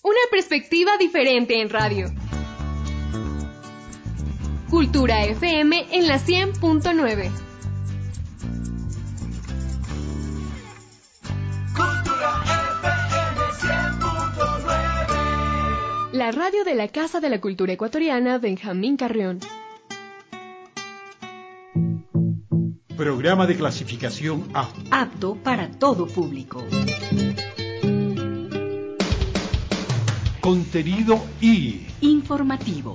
Una perspectiva diferente en radio. Cultura FM en la 100.9. Cultura FM 100.9. La radio de la Casa de la Cultura Ecuatoriana Benjamín Carrión. Programa de clasificación A. Apto para todo público. Contenido I. Informativo.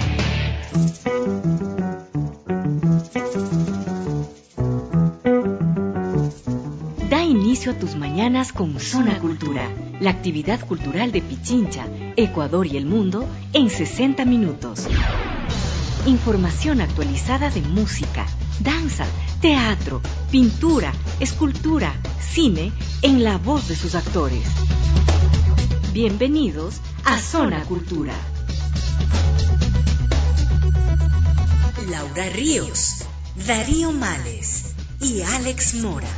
Da inicio a tus mañanas con Zona Cultura, la actividad cultural de Pichincha, Ecuador y el mundo en 60 minutos. Información actualizada de música, danza, teatro, pintura, escultura, cine, en la voz de sus actores. Bienvenidos a Zona Cultura. Laura Ríos, Darío Males y Alex Mora.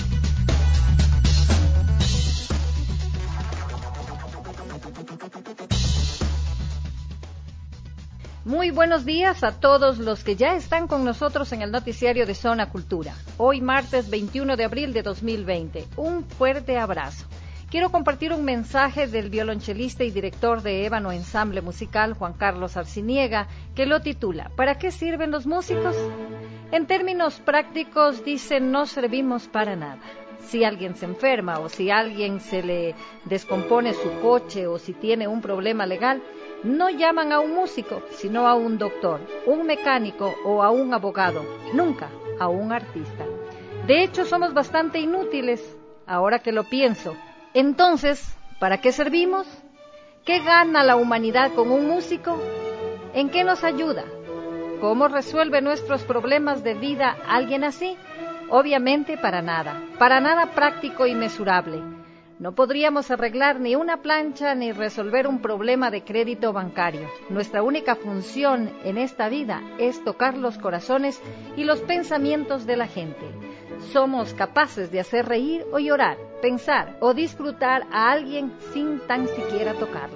Muy buenos días a todos los que ya están con nosotros en el noticiario de Zona Cultura. Hoy martes 21 de abril de 2020. Un fuerte abrazo. Quiero compartir un mensaje del violonchelista y director de Ébano Ensamble Musical, Juan Carlos Arciniega, que lo titula ¿Para qué sirven los músicos? En términos prácticos, dice, no servimos para nada. Si alguien se enferma o si a alguien se le descompone su coche o si tiene un problema legal, no llaman a un músico, sino a un doctor, un mecánico o a un abogado, nunca a un artista. De hecho, somos bastante inútiles, ahora que lo pienso. Entonces, ¿para qué servimos? ¿Qué gana la humanidad con un músico? ¿En qué nos ayuda? ¿Cómo resuelve nuestros problemas de vida alguien así? Obviamente para nada práctico y mesurable. No podríamos arreglar ni una plancha ni resolver un problema de crédito bancario. Nuestra única función en esta vida es tocar los corazones y los pensamientos de la gente. Somos capaces de hacer reír o llorar, pensar o disfrutar a alguien sin tan siquiera tocarlo.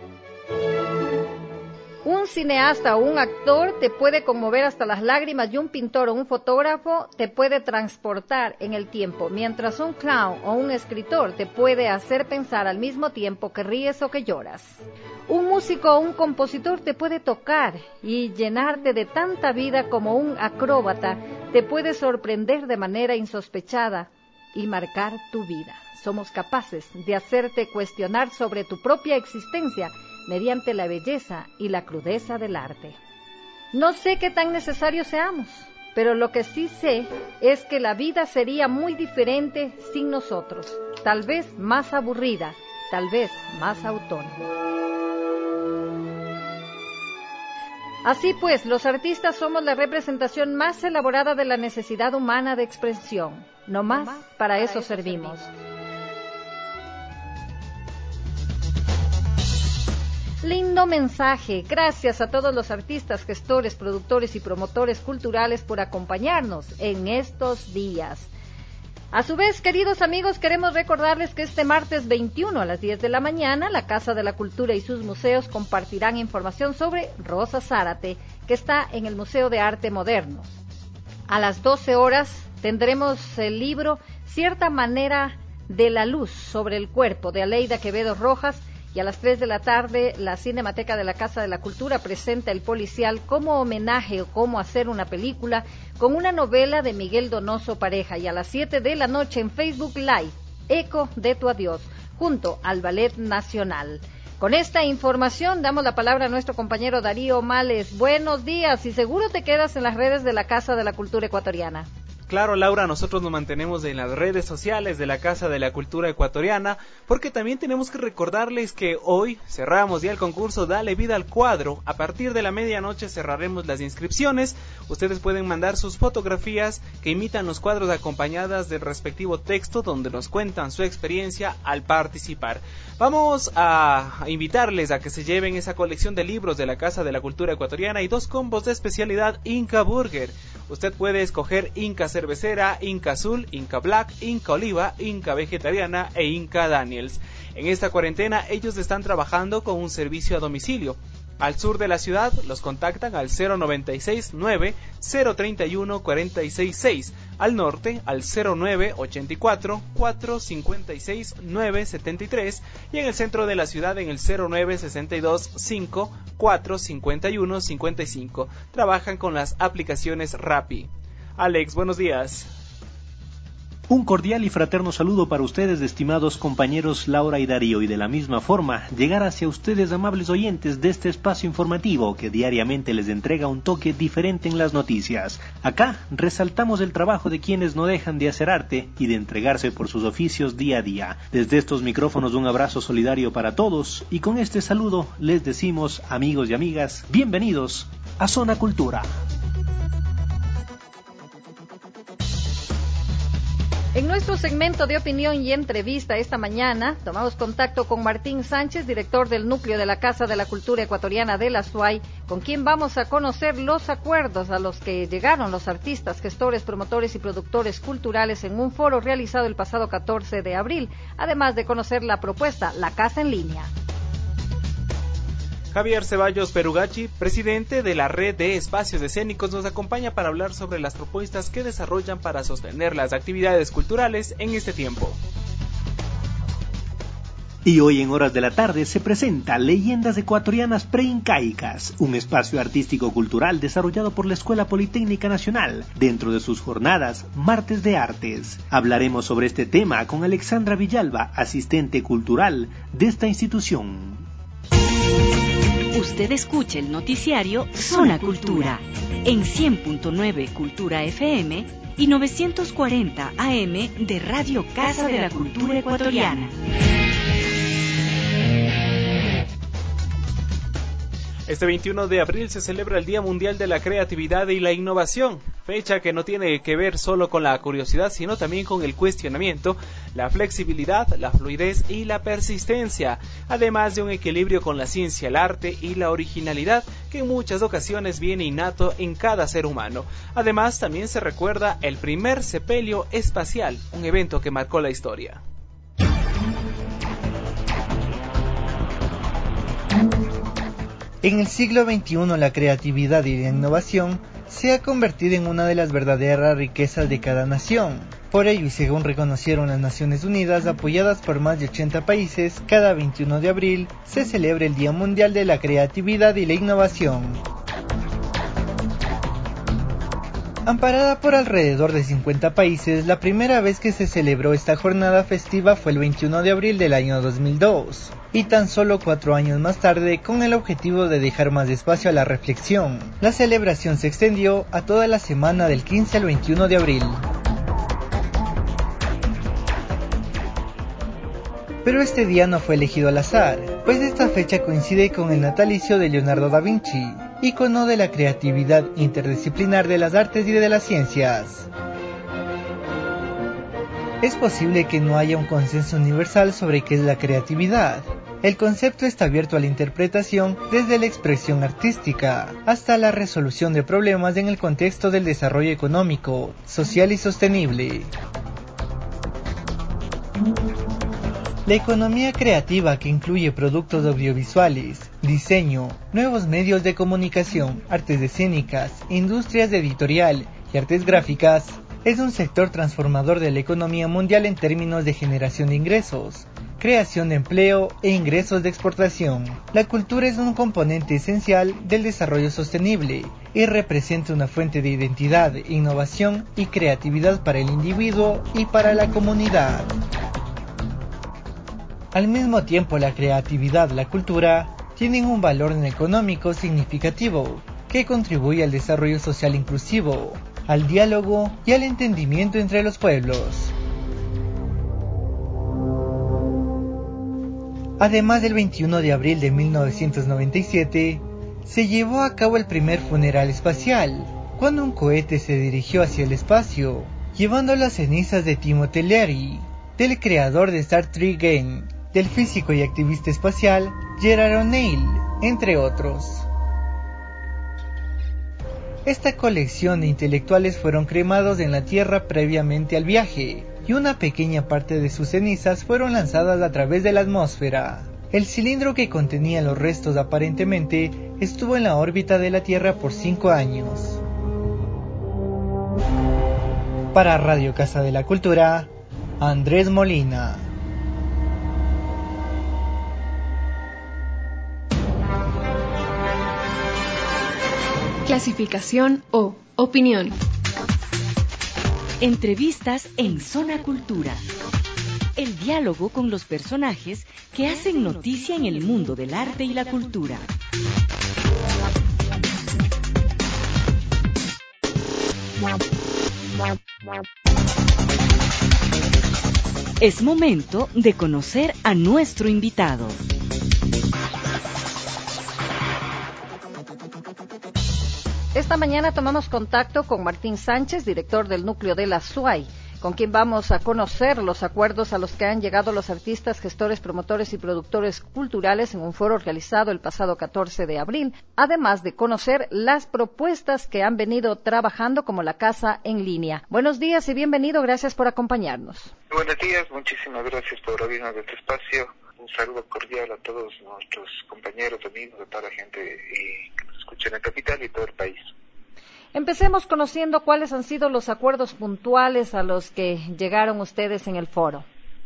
Un cineasta o un actor te puede conmover hasta las lágrimas y un pintor o un fotógrafo te puede transportar en el tiempo, mientras un clown o un escritor te puede hacer pensar al mismo tiempo que ríes o que lloras. Un músico o un compositor te puede tocar y llenarte de tanta vida como un acróbata te puede sorprender de manera insospechada y marcar tu vida. Somos capaces de hacerte cuestionar sobre tu propia existencia mediante la belleza y la crudeza del arte. No sé qué tan necesarios seamos, pero lo que sí sé es que la vida sería muy diferente sin nosotros, tal vez más aburrida, tal vez más autónoma. Así pues, los artistas somos la representación más elaborada de la necesidad humana de expresión. No más, para eso servimos. Lindo mensaje. Gracias a todos los artistas, gestores, productores y promotores culturales por acompañarnos en estos días. A su vez, queridos amigos, queremos recordarles que este martes 21 a las 10 de la mañana, la Casa de la Cultura y sus museos compartirán información sobre Rosa Zárate, que está en el Museo de Arte Moderno. A las 12 horas tendremos el libro Cierta manera de la luz sobre el cuerpo, de Aleida Quevedo Rojas, y a las 3 de la tarde la Cinemateca de la Casa de la Cultura presenta El Policial como homenaje o cómo hacer una película con una novela de Miguel Donoso Pareja, y a las 7 de la noche en Facebook Live, Eco de tu Adiós, junto al Ballet Nacional. Con esta información damos la palabra a nuestro compañero Darío Males. Buenos días y seguro te quedas en las redes de la Casa de la Cultura Ecuatoriana. Claro, Laura, nosotros nos mantenemos en las redes sociales de la Casa de la Cultura Ecuatoriana, porque también tenemos que recordarles que hoy cerramos ya el concurso Dale Vida al Cuadro. A partir de la medianoche cerraremos las inscripciones. Ustedes pueden mandar sus fotografías que imitan los cuadros acompañadas del respectivo texto donde nos cuentan su experiencia al participar. Vamos a invitarles a que se lleven esa colección de libros de la Casa de la Cultura Ecuatoriana y 2 combos de especialidad Inca Burger. Usted puede escoger Inca Cervecera, Inca Azul, Inca Black, Inca Oliva, Inca Vegetariana e Inca Daniels. En esta cuarentena ellos están trabajando con un servicio a domicilio. Al sur de la ciudad los contactan al 096-9-031-466, al norte al 0984-456-973 y en el centro de la ciudad en el 0962-5-451-55. Trabajan con las aplicaciones Rappi. Alex, buenos días. Un cordial y fraterno saludo para ustedes, estimados compañeros Laura y Darío, y de la misma forma llegar hacia ustedes, amables oyentes de este espacio informativo que diariamente les entrega un toque diferente en las noticias. Acá resaltamos el trabajo de quienes no dejan de hacer arte y de entregarse por sus oficios día a día. Desde estos micrófonos un abrazo solidario para todos y con este saludo les decimos, amigos y amigas, bienvenidos a Zona Cultura. En nuestro segmento de opinión y entrevista esta mañana, tomamos contacto con Martín Sánchez, director del núcleo de la Casa de la Cultura Ecuatoriana de la SUAY, con quien vamos a conocer los acuerdos a los que llegaron los artistas, gestores, promotores y productores culturales en un foro realizado el pasado 14 de abril, además de conocer la propuesta La Casa en Línea. Javier Ceballos Perugachi, presidente de la Red de Espacios Escénicos, nos acompaña para hablar sobre las propuestas que desarrollan para sostener las actividades culturales en este tiempo. Y hoy en horas de la tarde se presenta Leyendas Ecuatorianas Preincaicas, un espacio artístico-cultural desarrollado por la Escuela Politécnica Nacional dentro de sus jornadas Martes de Artes. Hablaremos sobre este tema con Alexandra Villalba, asistente cultural de esta institución. Usted escucha el noticiario Zona Cultura en 100.9 Cultura FM y 940 AM de Radio Casa de la Cultura Ecuatoriana. Este 21 de abril se celebra el Día Mundial de la Creatividad y la Innovación, fecha que no tiene que ver solo con la curiosidad, sino también con el cuestionamiento, la flexibilidad, la fluidez y la persistencia, además de un equilibrio con la ciencia, el arte y la originalidad, que en muchas ocasiones viene innato en cada ser humano. Además, también se recuerda el primer sepelio espacial, un evento que marcó la historia. En el siglo XXI la creatividad y la innovación se ha convertido en una de las verdaderas riquezas de cada nación. Por ello, y según reconocieron las Naciones Unidas, apoyadas por más de 80 países, cada 21 de abril se celebra el Día Mundial de la Creatividad y la Innovación. Amparada por alrededor de 50 países, la primera vez que se celebró esta jornada festiva fue el 21 de abril del año 2002, y tan solo 4 años más tarde, con el objetivo de dejar más espacio a la reflexión, la celebración se extendió a toda la semana del 15 al 21 de abril. Pero este día no fue elegido al azar, pues esta fecha coincide con el natalicio de Leonardo da Vinci, ícono de la creatividad interdisciplinar de las artes y de las ciencias. Es posible que no haya un consenso universal sobre qué es la creatividad. El concepto está abierto a la interpretación desde la expresión artística hasta la resolución de problemas en el contexto del desarrollo económico, social y sostenible. La economía creativa, que incluye productos audiovisuales, diseño, nuevos medios de comunicación, artes escénicas, industrias editorial y artes gráficas, es un sector transformador de la economía mundial en términos de generación de ingresos, creación de empleo e ingresos de exportación. La cultura es un componente esencial del desarrollo sostenible y representa una fuente de identidad, innovación y creatividad para el individuo y para la comunidad. Al mismo tiempo, la creatividad y la cultura tienen un valor económico significativo que contribuye al desarrollo social inclusivo, al diálogo y al entendimiento entre los pueblos. Además, el 21 de abril de 1997 se llevó a cabo el primer funeral espacial, cuando un cohete se dirigió hacia el espacio, llevando las cenizas de Timothy Leary, del creador de Star Trek Game, del físico y activista espacial Gerard O'Neill, entre otros. Esta colección de intelectuales fueron cremados en la Tierra previamente al viaje, y una pequeña parte de sus cenizas fueron lanzadas a través de la atmósfera. El cilindro que contenía los restos aparentemente estuvo en la órbita de la Tierra por 5 años. Para Radio Casa de la Cultura, Andrés Molina. Clasificación O. Opinión. Entrevistas en Zona Cultura. El diálogo con los personajes que hacen noticia en el mundo del arte y la cultura. Es momento de conocer a nuestro invitado. Esta mañana tomamos contacto con Martín Sánchez, director del núcleo de la SUAY, con quien vamos a conocer los acuerdos a los que han llegado los artistas, gestores, promotores y productores culturales en un foro realizado el pasado 14 de abril, además de conocer las propuestas que han venido trabajando como la Casa en Línea. Buenos días y bienvenido, gracias por acompañarnos. Buenos días, muchísimas gracias por abrirnos este espacio. Un saludo cordial a todos nuestros compañeros, amigos, a toda la gente que nos escucha en la capital y todo el país. Empecemos conociendo cuáles han sido los acuerdos puntuales a los que llegaron ustedes en el foro.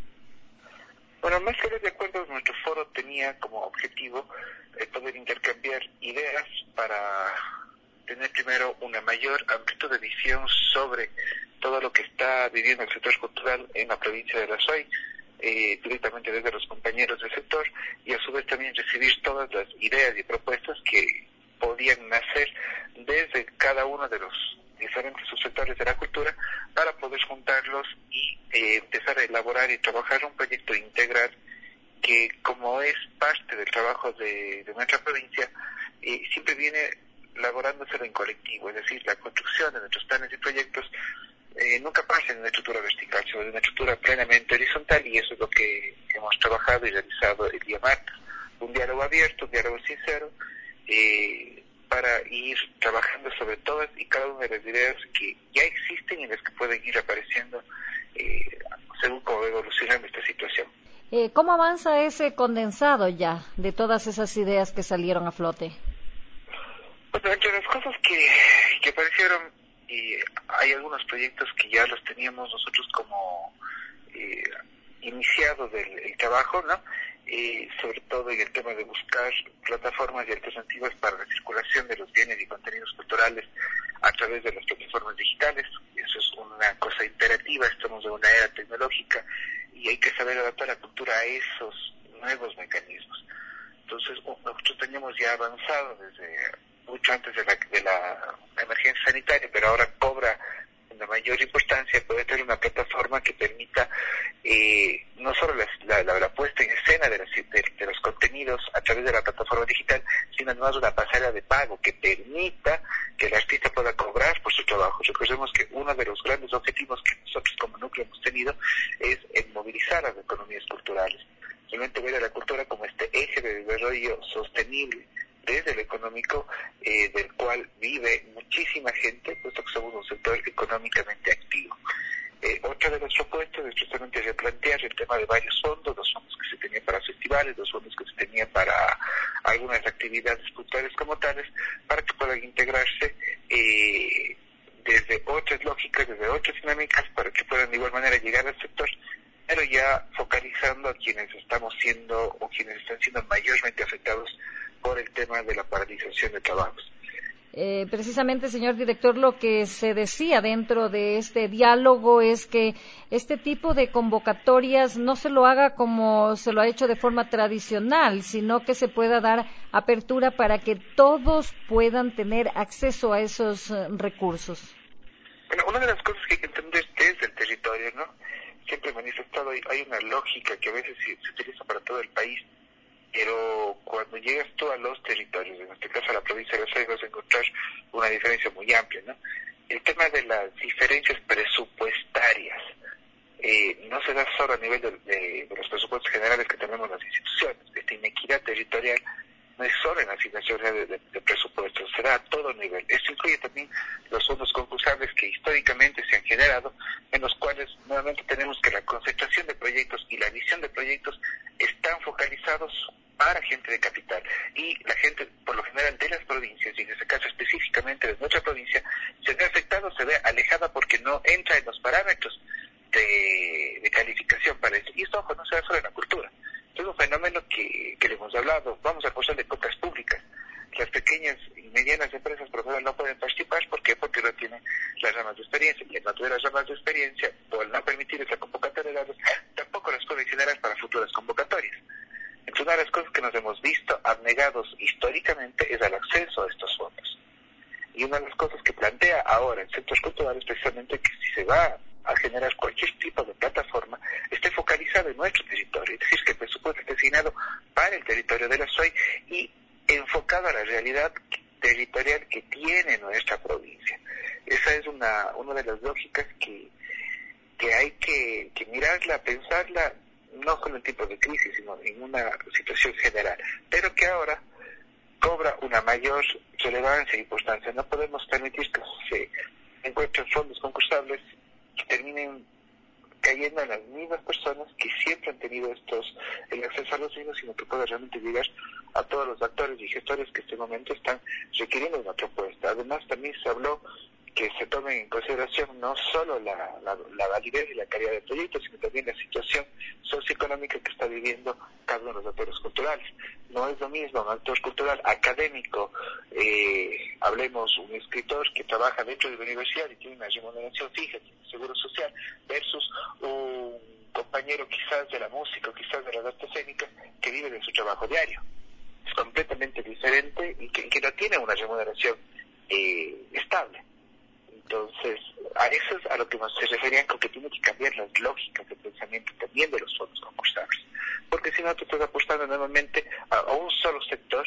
Bueno, más que los acuerdos, nuestro foro tenía como objetivo poder intercambiar ideas para tener primero una mayor amplitud de visión sobre todo lo que está viviendo el sector cultural en la provincia de La Suay, directamente desde los compañeros del sector, y a su vez también recibir todas las ideas y propuestas que podían nacer desde cada uno de los diferentes subsectores de la cultura para poder juntarlos y empezar a elaborar y trabajar un proyecto integral que, como es parte del trabajo de nuestra provincia, siempre viene elaborándose en colectivo, es decir, la construcción de nuestros planes y proyectos nunca pasa en una estructura vertical, sino en una estructura plenamente horizontal, y eso es lo que hemos trabajado y realizado el día martes. Un diálogo abierto, un diálogo sincero, para ir trabajando sobre todas y cada una de las ideas que ya existen y las que pueden ir apareciendo según cómo va evolucionando esta situación. ¿Cómo avanza ese condensado ya de todas esas ideas que salieron a flote? Bueno, entre las cosas que aparecieron, hay algunos proyectos que ya los teníamos nosotros como iniciados el trabajo, ¿no? Sobre todo en el tema de buscar plataformas y alternativas para la circulación de los bienes y contenidos culturales a través de las plataformas digitales. Eso es una cosa imperativa, estamos en una era tecnológica y hay que saber adaptar la cultura a esos nuevos mecanismos. Entonces, nosotros teníamos ya avanzado desde mucho antes de la emergencia sanitaria, pero ahora cobra una mayor importancia poder tener una plataforma que permita no solo la puesta en escena de los contenidos a través de la plataforma digital, sino además una pasarela de pago que permita que el artista pueda cobrar por su trabajo. Recordemos que uno de los grandes objetivos que nosotros como núcleo hemos tenido es el movilizar las economías culturales, realmente ver a la cultura como este eje de desarrollo sostenible desde lo económico, del cual vive muchísima gente, puesto que somos un sector económicamente activo. Otra de las propuestas es justamente replantear el tema de varios fondos, los fondos que se tenían para festivales, los fondos que se tenían para algunas actividades culturales como tales, para que puedan integrarse desde otras lógicas, desde otras dinámicas, para que puedan de igual manera llegar al sector, pero ya focalizando a quienes estamos siendo o quienes están siendo mayormente afectados por el tema de la paralización de trabajos. Precisamente, señor director, lo que se decía dentro de este diálogo es que este tipo de convocatorias no se lo haga como se lo ha hecho de forma tradicional, sino que se pueda dar apertura para que todos puedan tener acceso a esos recursos. Bueno, una de las cosas que hay que entender desde el territorio, ¿no? Siempre manifestado, hay una lógica que a veces se utiliza para todo el país, pero cuando llegas tú a los territorios, en este caso a la provincia de La Suay, vas a encontrar una diferencia muy amplia, ¿no? El tema de las diferencias presupuestarias no se da solo a nivel de los presupuestos generales que tenemos las instituciones. Esta inequidad territorial no es solo en la asignación de presupuestos, será a todo nivel. Esto incluye también los fondos concursables que históricamente se han generado, en los cuales nuevamente tenemos que la concentración de proyectos y la visión de proyectos están focalizados para gente de capital, y la gente por lo general de las provincias, y en este caso específicamente de nuestra provincia, se ve afectada, se ve alejada porque no entra en los parámetros de calificación para eso. Y esto, ojo, no se da solo en la cultura. Es un fenómeno que le hemos hablado. Vamos a posar de compras públicas. Las pequeñas y medianas empresas por ejemplo no pueden participar. ¿Por qué? Porque no tienen las ramas de experiencia. Y al no tener las ramas de experiencia, por no permitir esa convocatoria, tampoco las pueden generar para futuras convocatorias. Entonces, una de las cosas que nos hemos visto abnegados históricamente es al acceso a estos fondos. Y una de las cosas que plantea ahora el sector cultural es precisamente que si se va a generar cualquier tipo de plataforma, esté focalizado en nuestro territorio, es decir, que el presupuesto esté asignado para el territorio de la SOI y enfocado a la realidad territorial que tiene nuestra provincia. Esa es una de las lógicas que hay que mirarla, pensarla, no solo en tiempos de crisis, sino en una situación general, pero que ahora cobra una mayor relevancia e importancia. No podemos permitir que se encuentren fondos concursables que terminen cayendo en las mismas personas que siempre han tenido el acceso a los mismos, sino que pueda realmente llegar a todos los actores y gestores que en este momento están requiriendo una propuesta. Además, también se habló que se tome en consideración no solo la validez y la calidad del proyecto, sino también la situación socioeconómica que está viviendo cada uno de los actores culturales. No es lo mismo un actor cultural académico, hablemos un escritor que trabaja dentro de la universidad y tiene una remuneración fija, tiene seguro social, versus un compañero quizás de la música o quizás de las artes escénicas que vive de su trabajo diario. Es completamente diferente y que no tiene una remuneración estable. Entonces, a eso es a lo que se referían con que tiene que cambiar las lógicas de pensamiento también de los fondos concursables. Porque si no, tú estás apostando nuevamente a un solo sector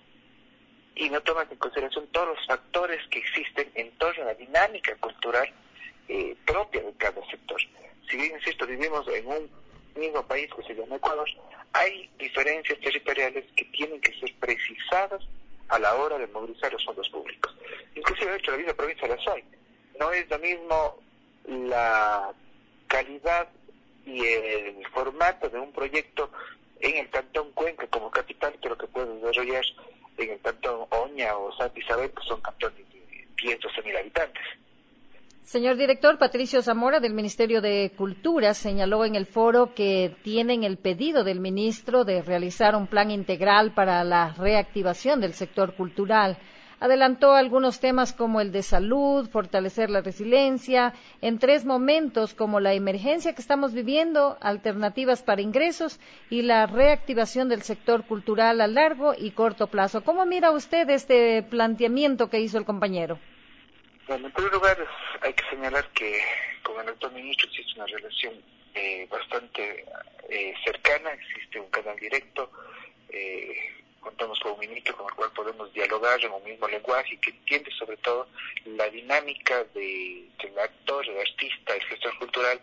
y no tomas en consideración todos los factores que existen en torno a la dinámica cultural propia de cada sector. Si bien, insisto, vivimos en un mismo país que se llama Ecuador, hay diferencias territoriales que tienen que ser precisadas a la hora de movilizar los fondos públicos. Inclusive, de hecho, la misma provincia de la SOI. No es lo mismo la calidad y el formato de un proyecto en el cantón Cuenca como capital que lo que puede desarrollar en el cantón Oña o Santa Isabel, que son cantones de 10-12.000 habitantes. Señor director, Patricio Zamora del Ministerio de Cultura señaló en el foro que tienen el pedido del ministro de realizar un plan integral para la reactivación del sector cultural. Adelantó algunos temas como el de salud, fortalecer la resiliencia, en 3 momentos como la emergencia que estamos viviendo, alternativas para ingresos y la reactivación del sector cultural a largo y corto plazo. ¿Cómo mira usted este planteamiento que hizo el compañero? Bueno, en primer lugar, hay que señalar que con el actual ministro existe una relación bastante cercana, existe un canal directo, contamos con un ministro con el cual podemos dialogar en un mismo lenguaje y que entiende sobre todo la dinámica del actor, el artista, el gestor cultural.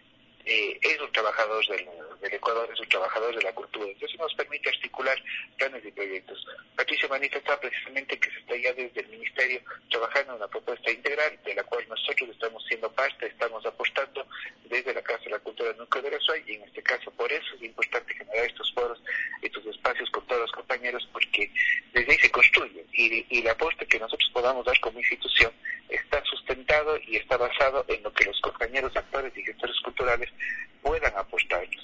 Es un trabajador del Ecuador, es un trabajador de la cultura, entonces nos permite articular planes y proyectos. Patricio manifestaba precisamente que se está ya desde el Ministerio trabajando en una propuesta integral de la cual nosotros estamos siendo parte, estamos apostando desde la Casa de la Cultura Núcleo de la SOI, y en este caso por eso es importante generar estos foros, estos espacios con todos los compañeros, porque desde ahí se construye y el aporte que nosotros podamos dar como institución está sustentado y está basado en lo que los compañeros actores y gestores culturales puedan apostarnos.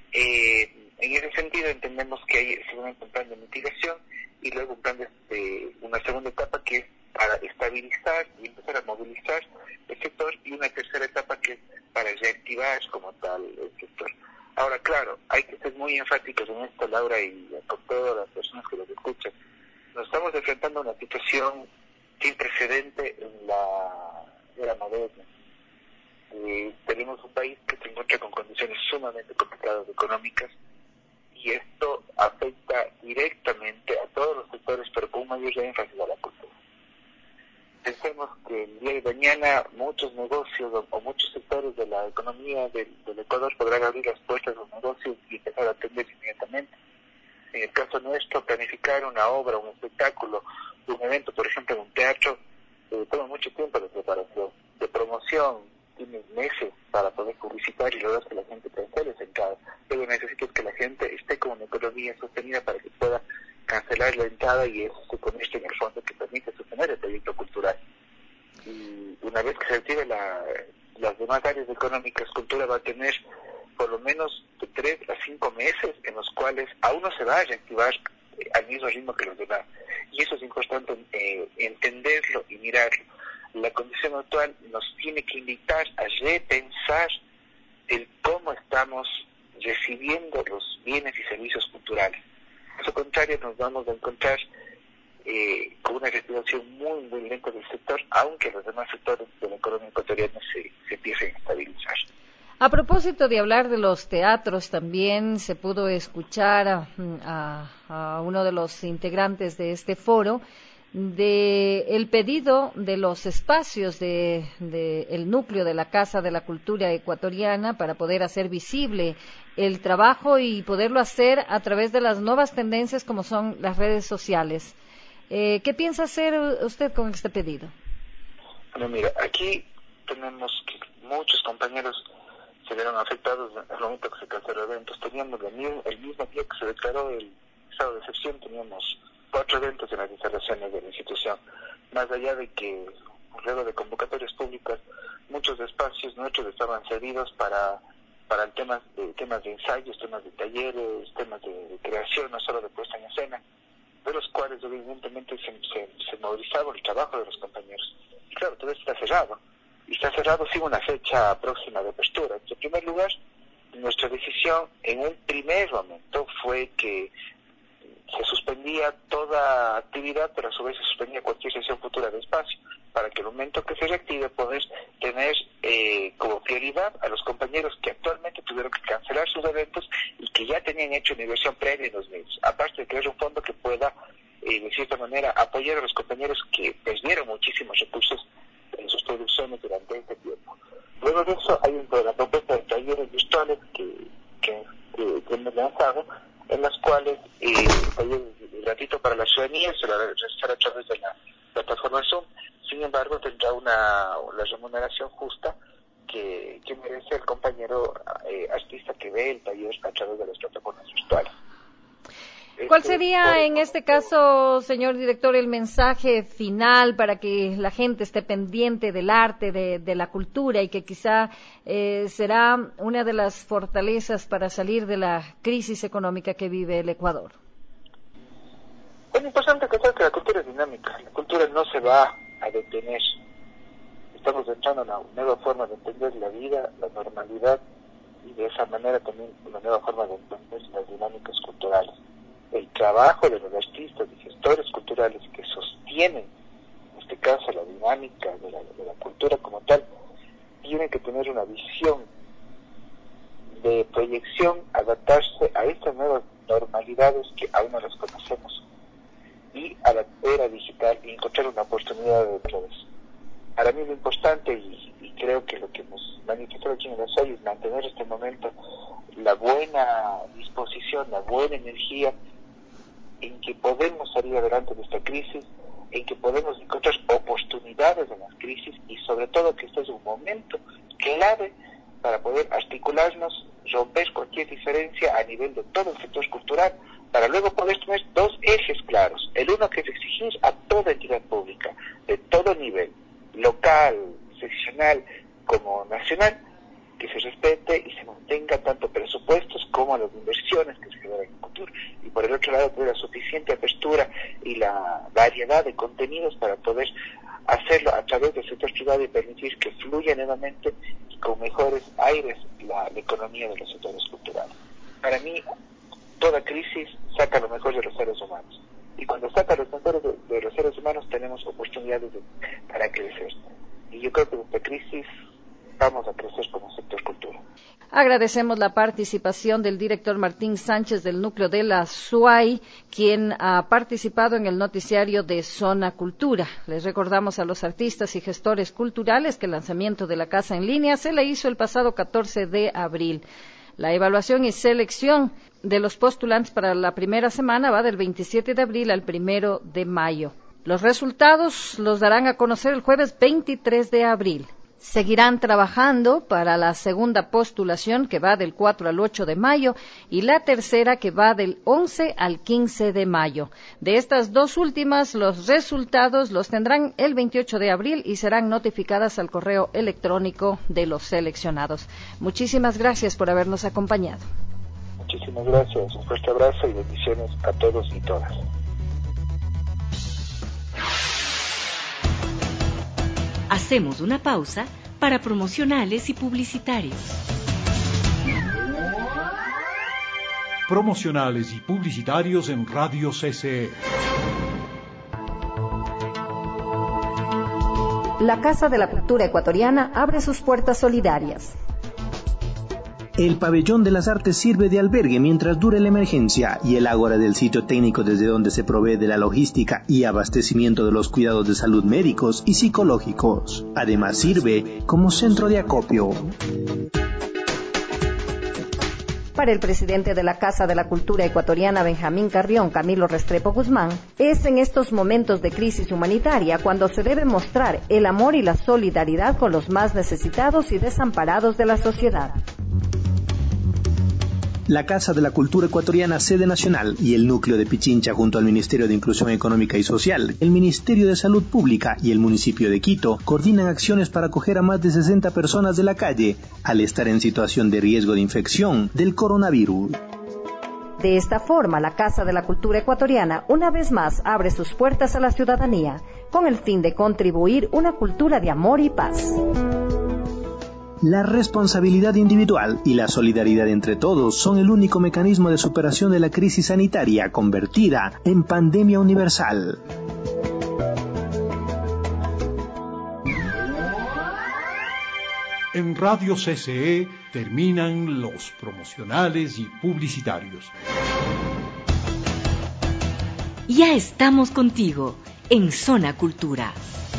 En ese sentido entendemos que hay seguramente un plan de mitigación y luego un plan de una segunda etapa que es para estabilizar y empezar a movilizar el sector, y una tercera etapa que es para reactivar como tal el sector. Ahora, claro, hay que ser muy enfáticos en esto, Laura, y con todas las personas que nos escuchan. Nos estamos enfrentando a una situación sin precedente en la era moderna. Tenemos un país que se encuentra con condiciones sumamente complicadas económicas, y esto afecta directamente a todos los sectores, pero con un mayor énfasis a la cultura. Pensemos que el día de mañana muchos negocios o muchos sectores de la economía del Ecuador podrán abrir las puertas de los negocios y empezar a atender inmediatamente. En el caso caso nuestro, planificar una obra, un espectáculo, un evento, por ejemplo, en un teatro, toma mucho tiempo de preparación, de promoción, tiene meses para poder publicitar y lograr que la gente cancele esa entrada. Luego necesitas que la gente esté con una economía sostenida para que pueda cancelar la entrada y eso se convierte en el fondo que permite sostener el proyecto cultural. Y una vez que se active las demás áreas económicas, cultura va a tener por lo menos de 3 a 5 meses en los cuales aún no se va a reactivar al mismo ritmo que los demás. Y eso es importante entenderlo y mirarlo. La condición actual nos tiene que invitar a repensar el cómo estamos recibiendo los bienes y servicios culturales. Por lo contrario, nos vamos a encontrar con una respiración muy, muy lenta del sector, aunque los demás sectores de la economía ecuatoriana se empiecen a estabilizar. A propósito de hablar de los teatros, también se pudo escuchar a uno de los integrantes de este foro de el pedido de los espacios de el núcleo de la Casa de la Cultura Ecuatoriana para poder hacer visible el trabajo y poderlo hacer a través de las nuevas tendencias como son las redes sociales. ¿Qué piensa hacer usted con este pedido? Bueno, mira, aquí tenemos que muchos compañeros se vieron afectados al momento que se canceló eventos. Teníamos el mismo día que se declaró el estado de excepción, teníamos 4 eventos en las instalaciones de la institución. Más allá de que, luego de convocatorias públicas, muchos espacios nuestros estaban servidos para temas de ensayos, temas de talleres, temas de creación, no solo de puesta en escena, de los cuales evidentemente se movilizaba el trabajo de los compañeros. Y claro, todo esto está cerrado. Y está cerrado sin una fecha próxima de apertura. En primer lugar, nuestra decisión en un primer momento fue que se suspendía toda actividad, pero a su vez se suspendía cualquier sesión futura de espacio, para que el momento que se reactive poder tener como prioridad a los compañeros que actualmente tuvieron que cancelar sus eventos y que ya tenían hecho una inversión previa en los medios, aparte de crear un fondo que pueda, de cierta manera, apoyar a los compañeros que perdieron muchísimos recursos en sus producciones durante este tiempo. Luego de eso hay la propuesta de talleres virtuales que hemos lanzado, en las cuales talleres gratuitos para la ciudadanía se va a realizar a través de la plataforma Zoom. Sin embargo, tendrá la remuneración justa que merece el compañero artista que ve el taller a través de las plataformas virtuales. ¿Cuál sería en este caso, señor director, el mensaje final para que la gente esté pendiente del arte, de la cultura y que quizá será una de las fortalezas para salir de la crisis económica que vive el Ecuador? Es importante pensar que la cultura es dinámica, la cultura no se va a detener. Estamos entrando en una nueva forma de entender la vida, la normalidad y de esa manera también una nueva forma de entender las dinámicas culturales. El trabajo de los artistas y gestores culturales que sostienen, en este caso, la dinámica de la cultura como tal, tienen que tener una visión de proyección, adaptarse a estas nuevas normalidades que aún no las conocemos y a la era digital y encontrar una oportunidad dentro de eso. Para mí lo importante, y creo que lo que hemos manifestado aquí en las hoy es mantener este momento la buena disposición, la buena energía en que podemos salir adelante de esta crisis, en que podemos encontrar oportunidades en las crisis y sobre todo que este es un momento clave para poder articularnos, romper cualquier diferencia a nivel de todo el sector cultural, para luego poder tener 2 ejes claros. El uno que es exigir a toda entidad pública, de todo nivel, local, seccional como nacional, que se respete y se mantenga tanto presupuestos como las inversiones que se generan en el futuro. Y por el otro lado, tener la suficiente apertura y la variedad de contenidos para poder hacerlo a través del sector privado y permitir que fluya nuevamente y con mejores aires la economía de los sectores culturales. Para mí, toda crisis saca lo mejor de los seres humanos. Y cuando saca lo mejor de los seres humanos, tenemos oportunidades para crecer. Y yo creo que en esta crisis vamos a crecer como sector cultura. Agradecemos la participación del director Martín Sánchez del núcleo de la SUAY, quien ha participado en el noticiario de Zona Cultura. Les recordamos a los artistas y gestores culturales que el lanzamiento de la casa en línea se le hizo el pasado 14 de abril. La evaluación y selección de los postulantes para la primera semana va del 27 de abril al 1 de mayo. Los resultados los darán a conocer el jueves 23 de abril. Seguirán trabajando para la segunda postulación, que va del 4 al 8 de mayo, y la tercera, que va del 11 al 15 de mayo. De estas dos últimas, los resultados los tendrán el 28 de abril y serán notificadas al correo electrónico de los seleccionados. Muchísimas gracias por habernos acompañado. Muchísimas gracias, un fuerte abrazo y bendiciones a todos y todas. Hacemos una pausa para promocionales y publicitarios. Promocionales y publicitarios en Radio CCE. La Casa de la Cultura Ecuatoriana abre sus puertas solidarias. El Pabellón de las Artes sirve de albergue mientras dure la emergencia y el ágora del sitio técnico desde donde se provee de la logística y abastecimiento de los cuidados de salud médicos y psicológicos. Además sirve como centro de acopio. Para el presidente de la Casa de la Cultura Ecuatoriana, Benjamín Carrión, Camilo Restrepo Guzmán, es en estos momentos de crisis humanitaria cuando se debe mostrar el amor y la solidaridad con los más necesitados y desamparados de la sociedad. La Casa de la Cultura Ecuatoriana, sede nacional, y el núcleo de Pichincha junto al Ministerio de Inclusión Económica y Social, el Ministerio de Salud Pública y el municipio de Quito coordinan acciones para acoger a más de 60 personas de la calle al estar en situación de riesgo de infección del coronavirus. De esta forma, la Casa de la Cultura Ecuatoriana una vez más abre sus puertas a la ciudadanía con el fin de contribuir una cultura de amor y paz. La responsabilidad individual y la solidaridad entre todos son el único mecanismo de superación de la crisis sanitaria convertida en pandemia universal. En Radio CCE terminan los promocionales y publicitarios. Ya estamos contigo en Zona Cultura.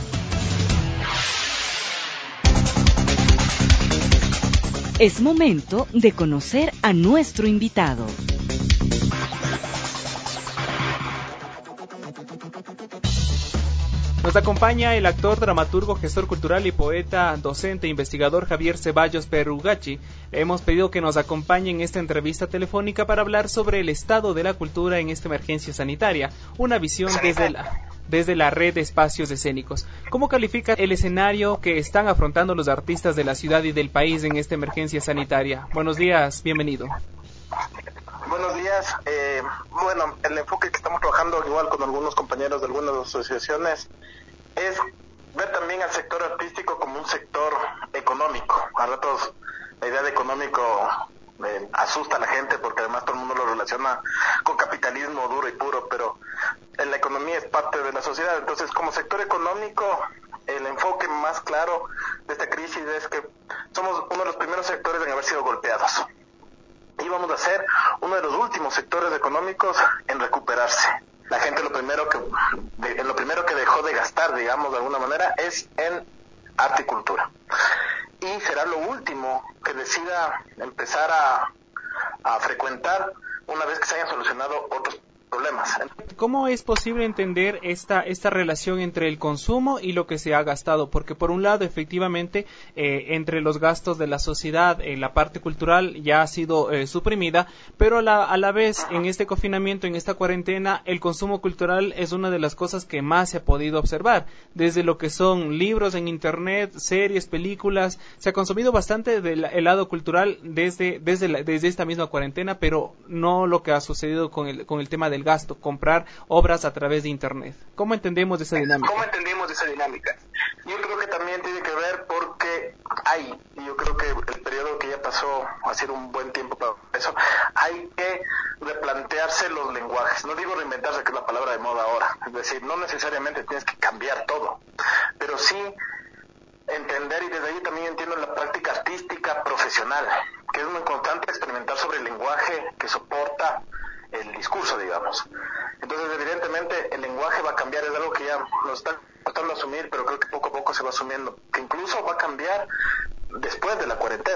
Es momento de conocer a nuestro invitado. Nos acompaña el actor, dramaturgo, gestor cultural y poeta, docente, investigador Javier Ceballos Perugachi. Le hemos pedido que nos acompañe en esta entrevista telefónica para hablar sobre el estado de la cultura en esta emergencia sanitaria, una visión desde la red de espacios escénicos. ¿Cómo califica el escenario que están afrontando los artistas de la ciudad y del país en esta emergencia sanitaria? Buenos días, bienvenido. Buenos días. Bueno, el enfoque que estamos trabajando igual con algunos compañeros de algunas asociaciones es ver también al sector artístico como un sector económico. A ratos la idea de económico asusta a la gente porque además todo el mundo lo relaciona con capitalismo duro y puro, pero la economía es parte de la sociedad. Entonces, como sector económico, el enfoque más claro de esta crisis es que somos uno de los primeros sectores en haber sido golpeados. Y vamos a ser uno de los últimos sectores económicos en recuperarse. La gente lo primero que dejó de gastar, digamos, de alguna manera, es en arte y cultura. Y será lo último que decida empezar a frecuentar una vez que se hayan solucionado otros problemas. ¿Cómo es posible entender esta relación entre el consumo y lo que se ha gastado? Porque por un lado, efectivamente, entre los gastos de la sociedad, la parte cultural ya ha sido suprimida, pero a la vez, en este confinamiento, en esta cuarentena, el consumo cultural es una de las cosas que más se ha podido observar. Desde lo que son libros en internet, series, películas, se ha consumido bastante del lado cultural desde esta misma cuarentena, pero no lo que ha sucedido con el tema del gasto, comprar obras a través de internet. ¿Cómo entendemos esa dinámica? Yo creo que también tiene que ver porque yo creo que el periodo que ya pasó ha sido un buen tiempo para eso, hay que replantearse los lenguajes. No digo reinventarse, que es la palabra de moda ahora, es decir, no necesariamente tienes que cambiar todo, pero sí entender, y desde ahí también entiendo la práctica artística profesional, que es muy constante experimentar sobre el lenguaje que soporta el discurso, digamos. Entonces, evidentemente, el lenguaje va a cambiar, es algo que ya nos está costando asumir, pero creo que poco a poco se va asumiendo, que incluso va a cambiar después de la cuarentena,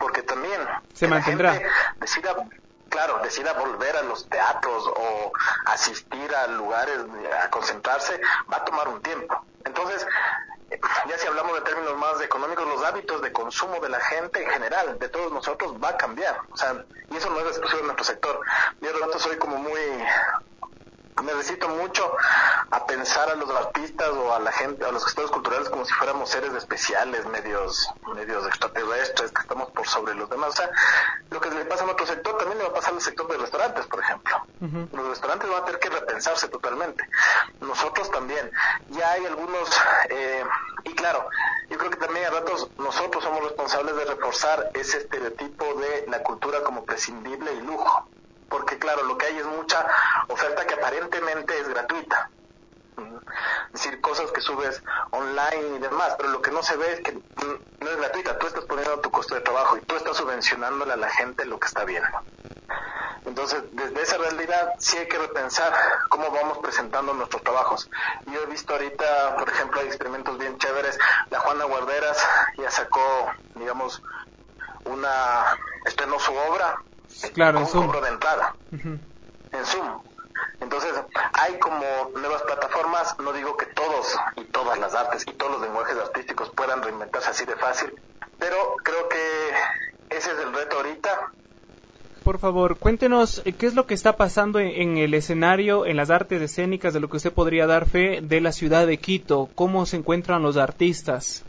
porque también se mantendrá. Decida volver a los teatros o asistir a lugares a concentrarse, va a tomar un tiempo. Entonces, ya si hablamos de términos más económicos, los hábitos de consumo de la gente en general, de todos nosotros, va a cambiar. O sea, y eso no es exclusivo de nuestro sector. Yo de rato soy como me resisto mucho a pensar a los artistas o a la gente, a los gestores culturales como si fuéramos seres especiales, medios extraterrestres, que estamos por sobre los demás. O sea, lo que le pasa a nuestro sector también le va a pasar al sector de restaurantes, por ejemplo. Uh-huh. Los restaurantes van a tener que repensarse totalmente. Nosotros también. Ya hay algunos, y claro, yo creo que también a ratos nosotros somos responsables de reforzar ese estereotipo de la cultura como prescindible y lujo. Porque claro, lo que hay es mucha oferta que aparentemente es gratuita. Es decir, cosas que subes online y demás, pero lo que no se ve es que no es gratuita. Tú estás poniendo tu costo de trabajo y tú estás subvencionándole a la gente lo que está viendo. Entonces, desde esa realidad sí hay que repensar cómo vamos presentando nuestros trabajos. Yo he visto ahorita, por ejemplo, hay experimentos bien chéveres. La Juana Guarderas ya sacó, digamos, estrenó su obra. Claro, con en Zoom. Cobro de entrada. Uh-huh. En Zoom. Entonces, hay como nuevas plataformas, no digo que todos y todas las artes y todos los lenguajes artísticos puedan reinventarse así de fácil, pero creo que ese es el reto ahorita. Por favor, cuéntenos qué es lo que está pasando en el escenario, en las artes escénicas, de lo que usted podría dar fe de la ciudad de Quito. ¿Cómo se encuentran los artistas?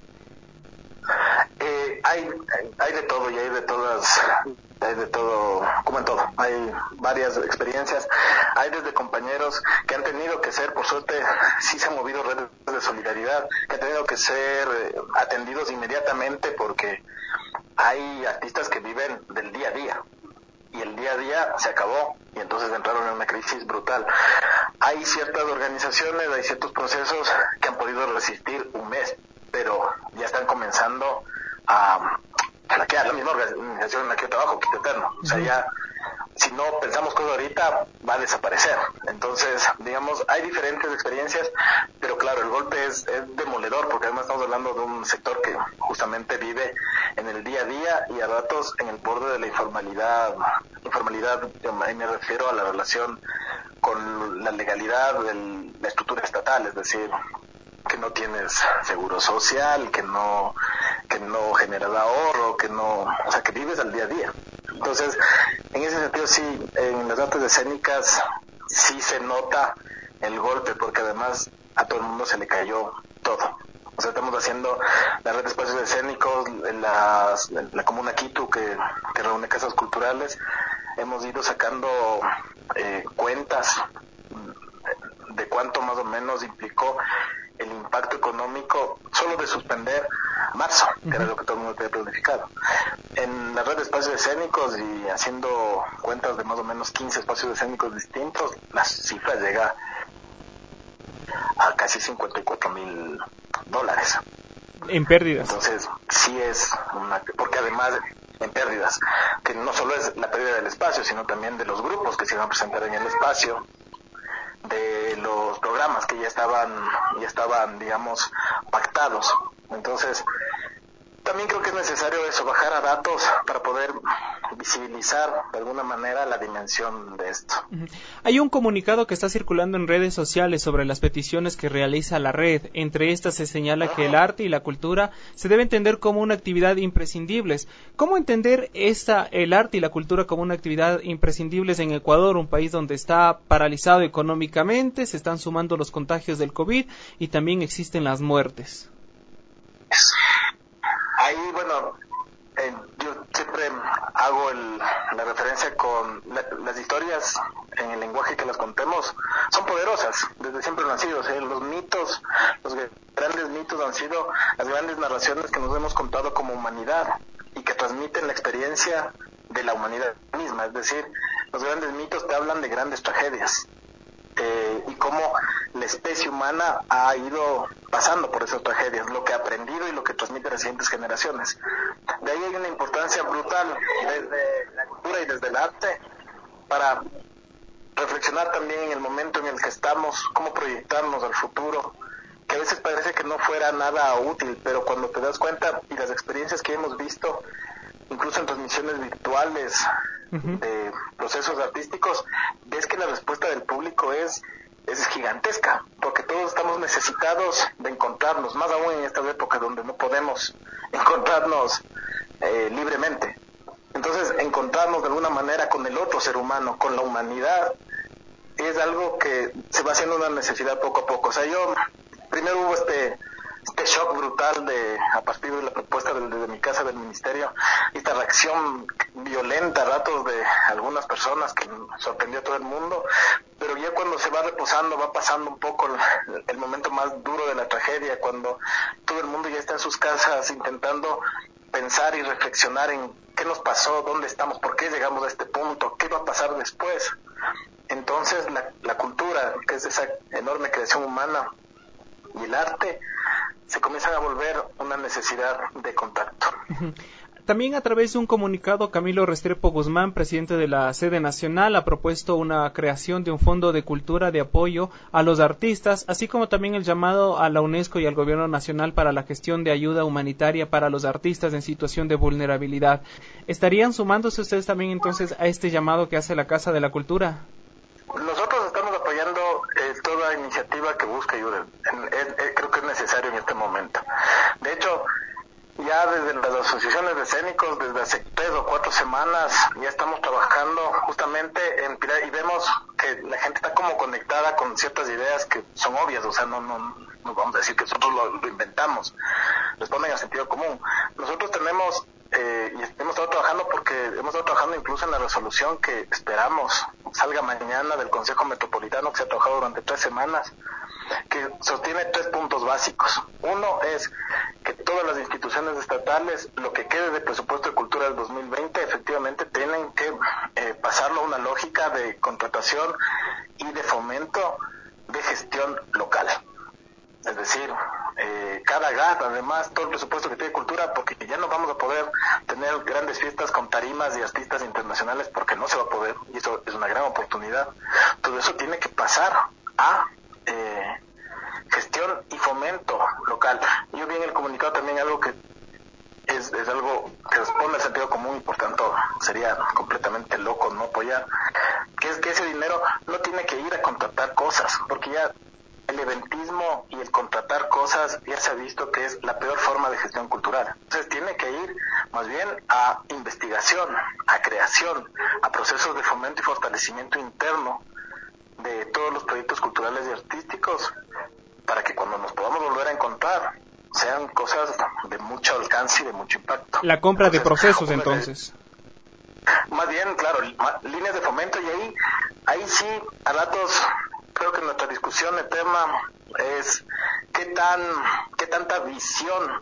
Hay de todo y hay de todo, como en todo. Hay varias experiencias. Hay desde compañeros que han tenido que ser, por suerte, sí se han movido redes de solidaridad, que han tenido que ser atendidos inmediatamente porque hay artistas que viven del día a día. Y el día a día se acabó y entonces entraron en una crisis brutal. Hay ciertas organizaciones, hay ciertos procesos que han podido resistir un mes, pero ya están comenzando a flaquear. La misma organización en la que yo trabajo, Quito Eterno. O sea, ya, si no pensamos cosas ahorita, va a desaparecer. Entonces, digamos, hay diferentes experiencias, pero claro, el golpe es demoledor, porque además estamos hablando de un sector que justamente vive en el día a día y a ratos en el borde de la informalidad, y me refiero a la relación con la legalidad de la estructura estatal, es decir, que no tienes seguro social, que no generas ahorro, o sea, que vives al día a día. Entonces, en ese sentido sí, en las artes escénicas sí se nota el golpe, porque además a todo el mundo se le cayó todo. O sea, estamos haciendo la red de espacios escénicos, la Comuna Quito, que reúne casas culturales. Hemos ido sacando cuentas de cuánto más o menos implicó el impacto económico solo de suspender marzo, que era lo que todo el mundo tenía planificado. En la red de espacios escénicos y haciendo cuentas de más o menos 15 espacios escénicos distintos, la cifra llega a casi $54,000. En pérdidas. Entonces, sí es porque además en pérdidas, que no solo es la pérdida del espacio, sino también de los grupos que se iban a presentar en el espacio, de los programas que ya estaban, digamos, pactados. Entonces, también creo que es necesario eso, bajar a datos para poder visibilizar de alguna manera la dimensión de esto. Hay un comunicado que está circulando en redes sociales sobre las peticiones que realiza la red. Entre estas se señala que el arte y la cultura se debe entender como una actividad imprescindibles. ¿Cómo entender el arte y la cultura como una actividad imprescindibles en Ecuador, un país donde está paralizado económicamente, se están sumando los contagios del COVID y también existen las muertes? Ahí, bueno, yo siempre hago la referencia con las historias en el lenguaje que las contemos, son poderosas, desde siempre lo han sido. Los mitos, los grandes mitos han sido las grandes narraciones que nos hemos contado como humanidad y que transmiten la experiencia de la humanidad misma. Es decir, los grandes mitos te hablan de grandes tragedias. Y cómo la especie humana ha ido pasando por esas tragedias, lo que ha aprendido y lo que transmite a las siguientes generaciones. De ahí hay una importancia brutal desde la cultura y desde el arte para reflexionar también en el momento en el que estamos, cómo proyectarnos al futuro, que a veces parece que no fuera nada útil, pero cuando te das cuenta y las experiencias que hemos visto, incluso en transmisiones virtuales de procesos artísticos, ves que la respuesta del público es gigantesca, porque todos estamos necesitados de encontrarnos, más aún en estas épocas donde no podemos encontrarnos libremente. Entonces, encontrarnos de alguna manera con el otro ser humano, con la humanidad, es algo que se va haciendo una necesidad poco a poco. O sea, primero hubo este shock brutal a partir de la propuesta desde mi casa del ministerio, esta reacción violenta a ratos de algunas personas que sorprendió a todo el mundo, pero ya cuando se va reposando, va pasando un poco el momento más duro de la tragedia, cuando todo el mundo ya está en sus casas intentando pensar y reflexionar en qué nos pasó, dónde estamos, por qué llegamos a este punto, qué va a pasar después. Entonces la cultura, que es esa enorme creación humana, y el arte se comienzan a volver una necesidad de contacto. También a través de un comunicado, Camilo Restrepo Guzmán, presidente de la Sede Nacional, ha propuesto una creación de un fondo de cultura de apoyo a los artistas, así como también el llamado a la UNESCO y al Gobierno Nacional para la gestión de ayuda humanitaria para los artistas en situación de vulnerabilidad. ¿Estarían sumándose ustedes también entonces a este llamado que hace la Casa de la Cultura? Nosotros estamos apoyando toda iniciativa que busque ayuda. Creo que es necesario en este momento. De hecho, ya desde las asociaciones de escénicos, desde hace 3 o 4 semanas, ya estamos trabajando justamente y vemos que la gente está como conectada con ciertas ideas que son obvias, o sea, no vamos a decir que nosotros lo inventamos, responden al sentido común. Nosotros tenemos, y hemos estado trabajando incluso en la resolución que esperamos salga mañana del Consejo Metropolitano, que se ha trabajado durante 3 semanas, que sostiene 3 puntos básicos. Uno es que todas las instituciones estatales, lo que quede de presupuesto de cultura del 2020, efectivamente tienen que pasarlo a una lógica de contratación y de fomento de gestión local. Es decir, cada GAT, además, todo el presupuesto que tiene cultura, porque ya no vamos a poder tener grandes fiestas con tarimas y artistas internacionales, porque no se va a poder, y eso es una gran oportunidad. Todo eso tiene que pasar a gestión y fomento local. Yo vi en el comunicado también algo que es algo que responde al sentido común y por tanto sería completamente loco no apoyar, que es que ese dinero no tiene que ir a contratar cosas, porque ya el eventismo y el contratar cosas ya se ha visto que es la peor forma de gestión cultural. Entonces tiene que ir más bien a investigación, a creación, a procesos de fomento y fortalecimiento interno de todos los proyectos culturales y artísticos, para que cuando nos podamos volver a encontrar sean cosas de mucho alcance y de mucho impacto. La compra de procesos, entonces. Más bien, claro, líneas de fomento, y ahí sí, a ratos, creo que nuestra discusión, el tema es qué tanta visión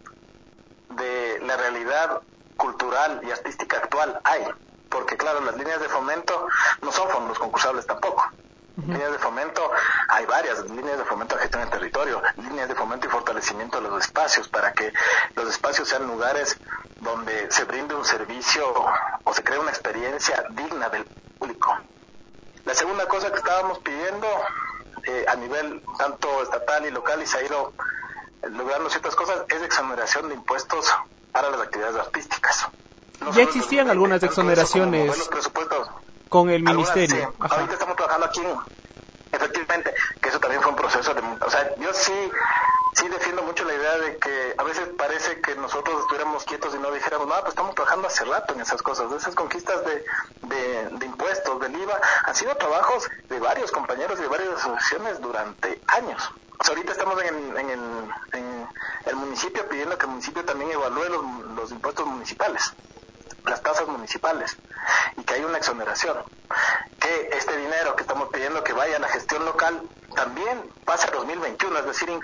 de la realidad cultural y artística actual hay, porque claro, las líneas de fomento no son fondos concursables tampoco. Líneas de fomento, hay varias líneas de fomento a gestión del territorio, líneas de fomento y fortalecimiento de los espacios, para que los espacios sean lugares donde se brinde un servicio o se cree una experiencia digna del público. La segunda cosa que estábamos pidiendo a nivel tanto estatal y local, y se ha ido logrando ciertas cosas, es exoneración de impuestos para las actividades artísticas. Ya existían algunas exoneraciones con el ministerio. Sí. Ahorita estamos trabajando aquí, efectivamente, que eso también fue un proceso o sea, yo sí defiendo mucho la idea de que a veces parece que nosotros estuviéramos quietos y no dijéramos, no, pues estamos trabajando hace rato en esas cosas. Esas conquistas de impuestos, del IVA, han sido trabajos de varios compañeros y de varias asociaciones durante años. O sea, ahorita estamos en el municipio pidiendo que el municipio también evalúe los impuestos municipales, las tasas municipales, y que haya una exoneración, que este dinero que estamos pidiendo que vaya a la gestión local también pase a 2021, es decir,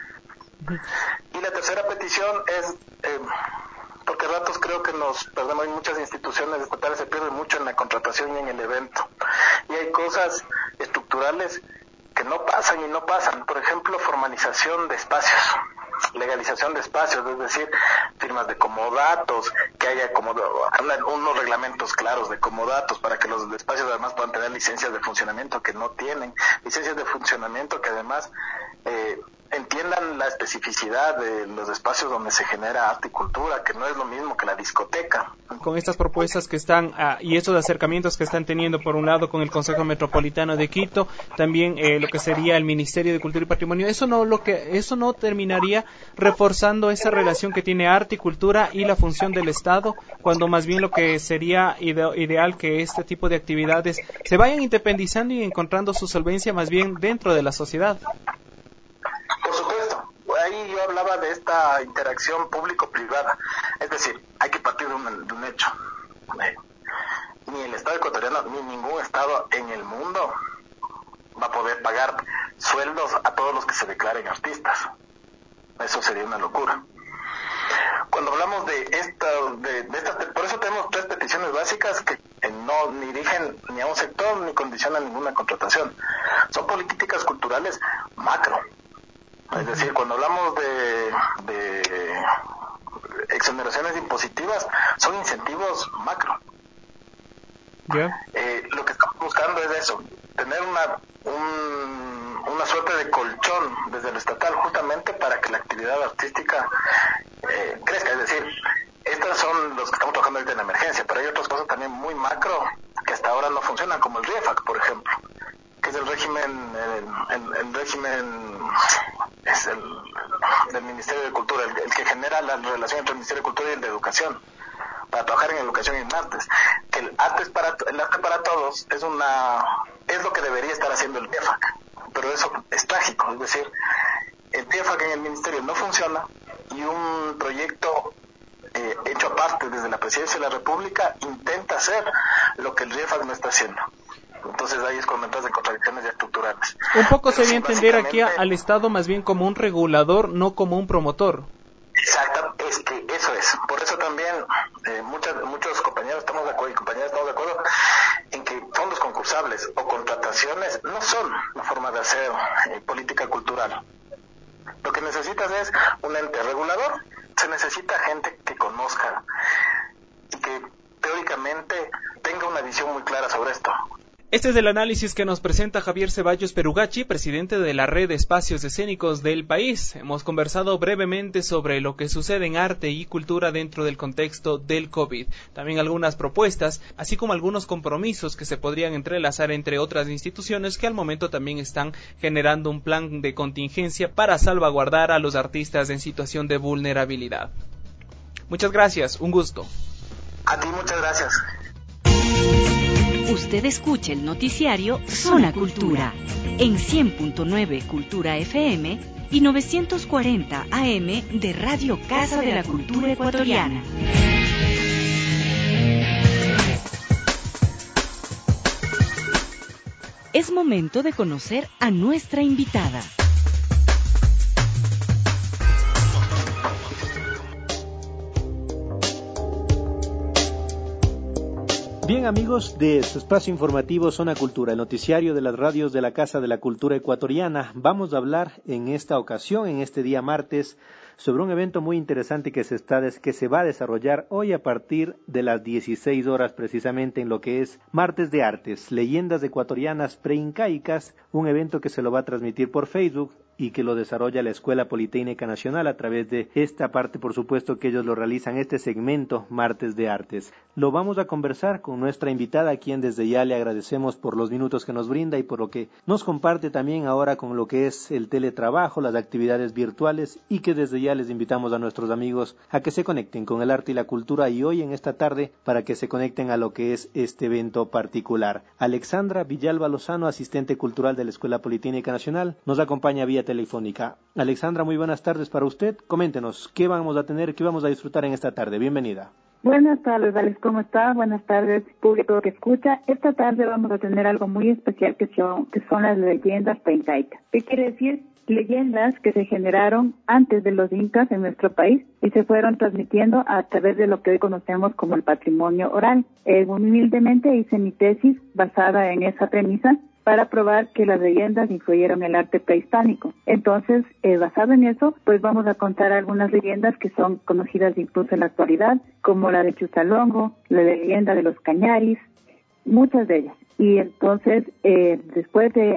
y la tercera petición es, porque a ratos creo que hay muchas instituciones estatales se pierden mucho en la contratación y en el evento, y hay cosas estructurales que no pasan, por ejemplo, formalización de espacios, legalización de espacios, es decir, firmas de comodatos, que haya unos reglamentos claros de comodatos para que los espacios además puedan tener licencias de funcionamiento que no tienen, licencias de funcionamiento que además entiendan la especificidad de los espacios donde se genera arte y cultura, que no es lo mismo que la discoteca. Con estas propuestas que están y estos acercamientos que están teniendo, por un lado con el Consejo Metropolitano de Quito, también lo que sería el Ministerio de Cultura y Patrimonio, eso no terminaría reforzando esa relación que tiene arte y cultura y la función del Estado, cuando más bien lo que sería ideal que este tipo de actividades se vayan independizando y encontrando su solvencia más bien dentro de la sociedad. Por supuesto, ahí yo hablaba de esta interacción público-privada, es decir, hay que partir de un hecho. Ni el Estado ecuatoriano ni ningún Estado en el mundo va a poder pagar sueldos a todos los que se declaren artistas. Eso sería una locura. Cuando hablamos de estas, por eso tenemos 3 peticiones básicas que no ni dirigen ni a un sector ni condicionan ninguna contratación. Son políticas culturales macro. Es decir, cuando hablamos de exoneraciones impositivas, son incentivos macro. Lo que estamos buscando es eso, tener una suerte de colchón desde lo estatal, justamente para que la actividad artística crezca. Es decir, estas son los que estamos trabajando ahorita en la emergencia, pero hay otras cosas también muy macro que hasta ahora no funcionan, como el RIEFAC, por ejemplo, que es el régimen del Ministerio de Cultura, el que genera la relación entre el Ministerio de Cultura y el de Educación, para trabajar en educación y en artes. Que el arte para todos es lo que debería estar haciendo el RIEFAC, pero eso es trágico. Es decir, el RIEFAC en el Ministerio no funciona y un proyecto hecho aparte desde la Presidencia de la República intenta hacer lo que el RIEFAC no está haciendo. Entonces ahí es cuando entras en contradicciones ya estructurales. Un poco sería entender aquí al Estado más bien como un regulador, no como un promotor. Exacto, es que eso es. Por eso también muchos compañeros estamos de acuerdo en que fondos concursables o contrataciones no son la forma de hacer política cultural. Lo que necesitas es un ente regulador. Se necesita gente que conozca y que teóricamente tenga una visión muy clara sobre esto. Este es el análisis que nos presenta Javier Ceballos Perugachi, presidente de la Red de Espacios Escénicos del país. Hemos conversado brevemente sobre lo que sucede en arte y cultura dentro del contexto del COVID. También algunas propuestas, así como algunos compromisos que se podrían entrelazar entre otras instituciones que al momento también están generando un plan de contingencia para salvaguardar a los artistas en situación de vulnerabilidad. Muchas gracias, un gusto. A ti muchas gracias. Usted escucha el noticiario Zona Cultura en 100.9 Cultura FM y 940 AM de Radio Casa de la Cultura Ecuatoriana. Es momento de conocer a nuestra invitada. Bien, amigos de su espacio informativo Zona Cultura, el noticiario de las radios de la Casa de la Cultura Ecuatoriana, vamos a hablar en esta ocasión, en este día martes, sobre un evento muy interesante que se va a desarrollar hoy a partir de las 16 horas precisamente en lo que es Martes de Artes, Leyendas Ecuatorianas Preincaicas, un evento que se lo va a transmitir por Facebook y que lo desarrolla la Escuela Politécnica Nacional a través de esta parte, por supuesto que ellos lo realizan, este segmento Martes de Artes. Lo vamos a conversar con nuestra invitada, a quien desde ya le agradecemos por los minutos que nos brinda y por lo que nos comparte también ahora con lo que es el teletrabajo, las actividades virtuales, y que desde ya les invitamos a nuestros amigos a que se conecten con el arte y la cultura y hoy en esta tarde para que se conecten a lo que es este evento particular. Alexandra Villalba Lozano, asistente cultural de la Escuela Politécnica Nacional, nos acompaña vía telefónica. Alexandra, muy buenas tardes para usted. Coméntenos, ¿qué vamos a tener, qué vamos a disfrutar en esta tarde? Bienvenida. Buenas tardes, Alex, ¿cómo está? Buenas tardes, público que escucha. Esta tarde vamos a tener algo muy especial que son las leyendas preincaicas. ¿Qué quiere decir? Leyendas que se generaron antes de los incas en nuestro país y se fueron transmitiendo a través de lo que hoy conocemos como el patrimonio oral. Humildemente hice mi tesis basada en esa premisa para probar que las leyendas influyeron en el arte prehispánico. Entonces, basado en eso, pues vamos a contar algunas leyendas que son conocidas incluso en la actualidad, como la de Chusalongo, la leyenda de los Cañaris, muchas de ellas. Y entonces, después de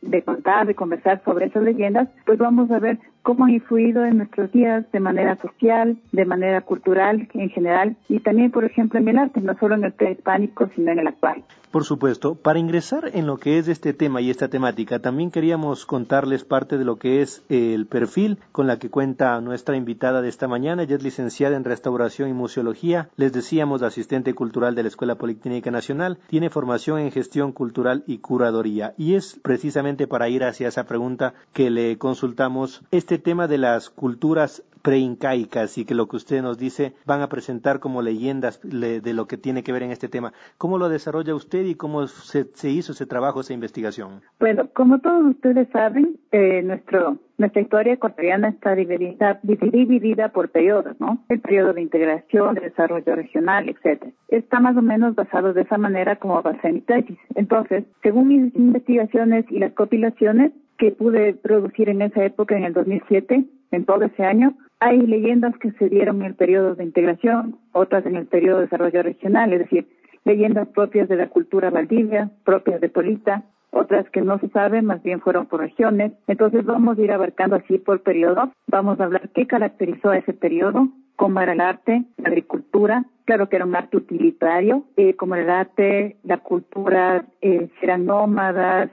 de contar, de conversar sobre esas leyendas, pues vamos a ver cómo han influido en nuestros días de manera social, de manera cultural en general, y también, por ejemplo, en el arte, no solo en el prehispánico, sino en el actual. Por supuesto, para ingresar en lo que es este tema y esta temática, también queríamos contarles parte de lo que es el perfil con la que cuenta nuestra invitada de esta mañana. Ella es licenciada en Restauración y Museología, les decíamos asistente cultural de la Escuela Politécnica Nacional, tiene formación en Gestión Cultural y Curaduría, y es precisamente para ir hacia esa pregunta que le consultamos este tema de las culturas preincaicas y que lo que usted nos dice van a presentar como leyendas de lo que tiene que ver en este tema. ¿Cómo lo desarrolla usted y cómo se hizo ese trabajo, esa investigación? Bueno, como todos ustedes saben, nuestra historia ecuatoriana está dividida por periodos, ¿no? El periodo de integración, de desarrollo regional, etcétera. Está más o menos basado de esa manera como base en mi tesis. Entonces, según mis investigaciones y las compilaciones que pude producir en esa época, en el 2007, en todo ese año, hay leyendas que se dieron en el periodo de integración, otras en el periodo de desarrollo regional, es decir, leyendas propias de la cultura valdivia, propias de Polita, otras que no se saben, más bien fueron por regiones. Entonces vamos a ir abarcando así por periodo. Vamos a hablar qué caracterizó a ese periodo, cómo era el arte, la agricultura, claro que era un arte utilitario, cómo era el arte, la cultura, si eran nómadas,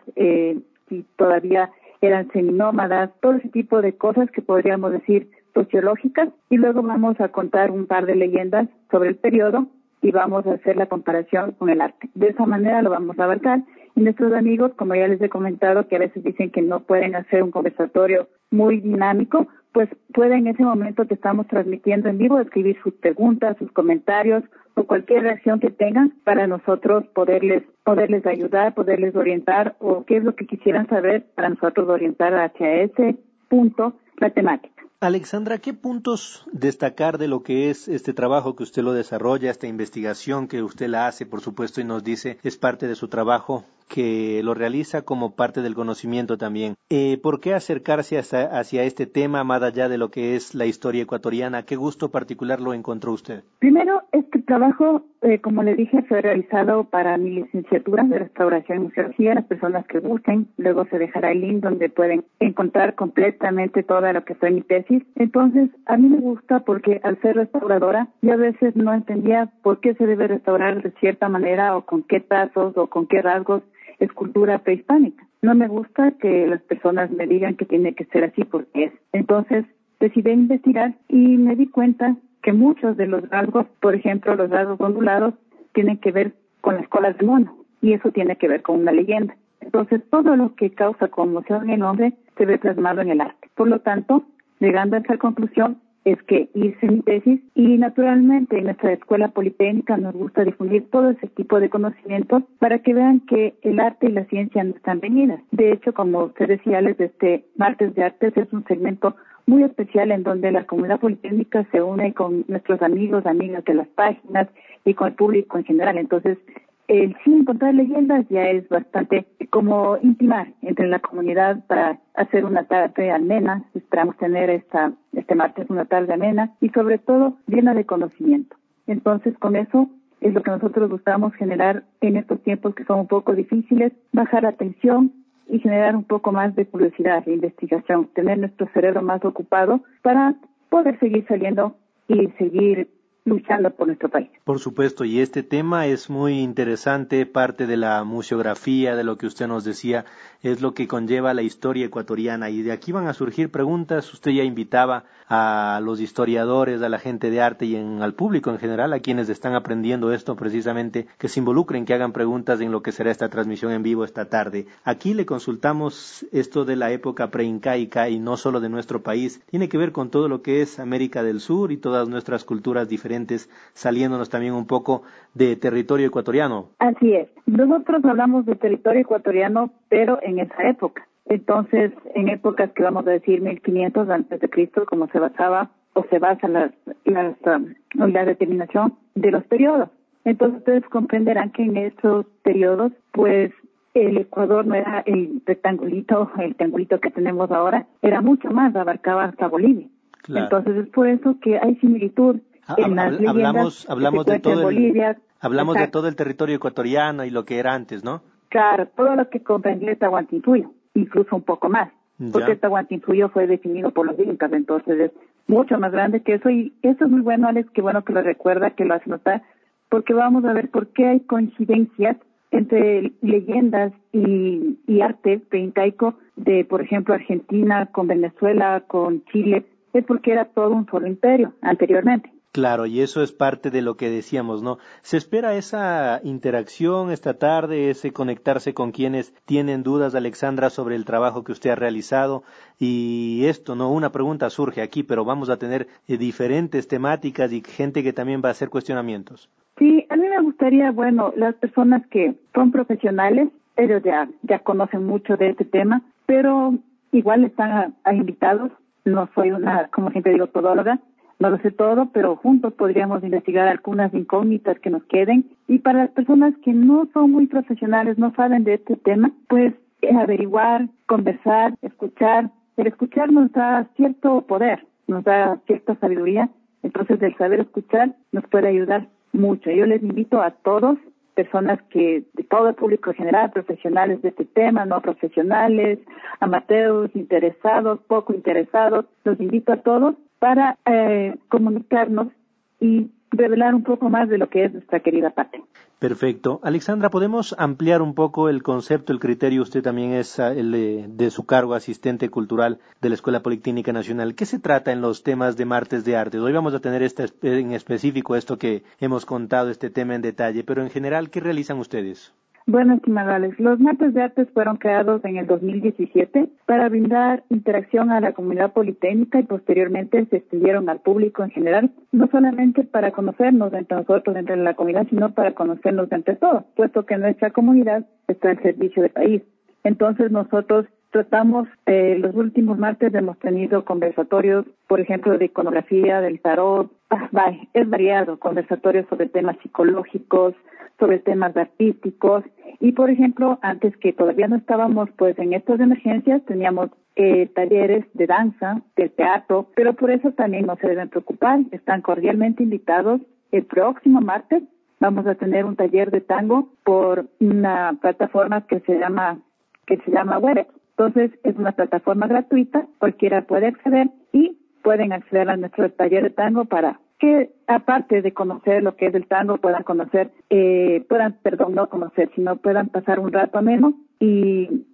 si todavía eran seminómadas, todo ese tipo de cosas que podríamos decir sociológicas, y luego vamos a contar un par de leyendas sobre el periodo y vamos a hacer la comparación con el arte. De esa manera lo vamos a abarcar. Y nuestros amigos, como ya les he comentado, que a veces dicen que no pueden hacer un conversatorio muy dinámico, pues pueden en ese momento que estamos transmitiendo en vivo escribir sus preguntas, sus comentarios o cualquier reacción que tengan para nosotros poderles ayudar, poderles orientar o qué es lo que quisieran saber para nosotros orientar hacia ese punto la temática. Alexandra, ¿qué puntos destacar de lo que es este trabajo que usted lo desarrolla, esta investigación que usted la hace, por supuesto, y nos dice es parte de su trabajo, que lo realiza como parte del conocimiento también? ¿Por qué acercarse hacia este tema más allá de lo que es la historia ecuatoriana? ¿Qué gusto particular lo encontró usted? Primero, este trabajo, como le dije, fue realizado para mi licenciatura de Restauración y Museología. Las personas que gusten, luego se dejará el link donde pueden encontrar completamente todo lo que fue mi tesis. Entonces, a mí me gusta porque al ser restauradora, yo a veces no entendía por qué se debe restaurar de cierta manera o con qué trazos o con qué rasgos escultura prehispánica. No me gusta que las personas me digan que tiene que ser así porque es. Entonces, decidí investigar y me di cuenta que muchos de los rasgos, por ejemplo, los rasgos ondulados, tienen que ver con las colas de mono, y eso tiene que ver con una leyenda. Entonces, todo lo que causa conmoción en el hombre se ve plasmado en el arte. Por lo tanto, llegando a esa conclusión, es que hice mi tesis y naturalmente en nuestra escuela politécnica nos gusta difundir todo ese tipo de conocimientos para que vean que el arte y la ciencia no están venidas. De hecho, como usted decía, este Martes de Artes es un segmento muy especial en donde la comunidad politécnica se une con nuestros amigos, amigas de las páginas y con el público en general. Entonces, el sin contar leyendas ya es bastante como intimar entre la comunidad para hacer una tarde amena. Esperamos tener este martes una tarde amena y sobre todo llena de conocimiento. Entonces, con eso es lo que nosotros buscamos generar en estos tiempos que son un poco difíciles, bajar la tensión y generar un poco más de curiosidad, de investigación, tener nuestro cerebro más ocupado para poder seguir saliendo y seguir luchando por nuestro país. Por supuesto, y este tema es muy interesante, parte de la museografía, de lo que usted nos decía, es lo que conlleva la historia ecuatoriana, y de aquí van a surgir preguntas. Usted ya invitaba a los historiadores, a la gente de arte y al público en general, a quienes están aprendiendo esto precisamente, que se involucren, que hagan preguntas en lo que será esta transmisión en vivo esta tarde. Aquí le consultamos esto de la época preincaica y no solo de nuestro país, tiene que ver con todo lo que es América del Sur y todas nuestras culturas diferentes, saliéndonos también un poco de territorio ecuatoriano. Así es. Nosotros hablamos de territorio ecuatoriano, pero en esa época. Entonces, en épocas que vamos a decir 1500 antes de Cristo, como se basaba o se basa la determinación de los periodos. Entonces, ustedes comprenderán que en esos periodos, pues, el Ecuador no era el triangulito que tenemos ahora, era mucho más, abarcaba hasta Bolivia. Claro. Entonces, es por eso que hay similitud. Hablamos de todo el territorio ecuatoriano y lo que era antes, ¿no? Claro, todo lo que comprendía el Tahuantinsuyo. incluso un poco más, porque el Tahuantinsuyo fue definido por los incas, entonces es mucho más grande que eso, y eso es muy bueno, Alex, qué bueno que lo recuerda, que lo hace notar, porque vamos a ver por qué hay coincidencias entre leyendas y arte preincaico de, por ejemplo, Argentina con Venezuela, con Chile, es porque era todo un solo imperio anteriormente. Claro, y eso es parte de lo que decíamos, ¿no? Se espera esa interacción esta tarde, ese conectarse con quienes tienen dudas, Alexandra, sobre el trabajo que usted ha realizado. Y esto, ¿no? Una pregunta surge aquí, pero vamos a tener diferentes temáticas y gente que también va a hacer cuestionamientos. Sí, a mí me gustaría, bueno, las personas que son profesionales, ellos ya conocen mucho de este tema, pero igual están a invitados. No soy una, como siempre digo, todóloga, no lo sé todo, pero juntos podríamos investigar algunas incógnitas que nos queden. Y para las personas que no son muy profesionales, no saben de este tema, pues averiguar, conversar, escuchar. El escuchar nos da cierto poder, nos da cierta sabiduría. Entonces, el saber escuchar nos puede ayudar mucho. Yo les invito a todos, personas que, de todo el público en general, profesionales de este tema, no profesionales, amateurs, interesados, poco interesados, los invito a todos para comunicarnos y revelar un poco más de lo que es nuestra querida patria. Perfecto. Alexandra, ¿podemos ampliar un poco el concepto, el criterio? Usted también es de su cargo asistente cultural de la Escuela Politécnica Nacional. ¿Qué se trata en los temas de Martes de Artes? Hoy vamos a tener en específico esto que hemos contado, este tema en detalle, pero en general, ¿qué realizan ustedes? Bueno, estimado Alex, los Martes de Artes fueron creados en el 2017 para brindar interacción a la comunidad politécnica y posteriormente se extendieron al público en general, no solamente para conocernos entre nosotros, entre la comunidad, sino para conocernos entre todos, puesto que nuestra comunidad está al servicio del país. Entonces nosotros tratamos, los últimos martes hemos tenido conversatorios, por ejemplo, de iconografía, del tarot, es variado, conversatorios sobre temas psicológicos, sobre temas artísticos, y por ejemplo, antes que todavía no estábamos pues en estas emergencias, teníamos talleres de danza, de teatro, pero por eso también no se deben preocupar, están cordialmente invitados. El próximo martes vamos a tener un taller de tango por una plataforma que se llama Webex. Entonces, es una plataforma gratuita, cualquiera puede acceder y pueden acceder a nuestro taller de tango para que, aparte de conocer lo que es el tango, puedan pasar un rato ameno. Y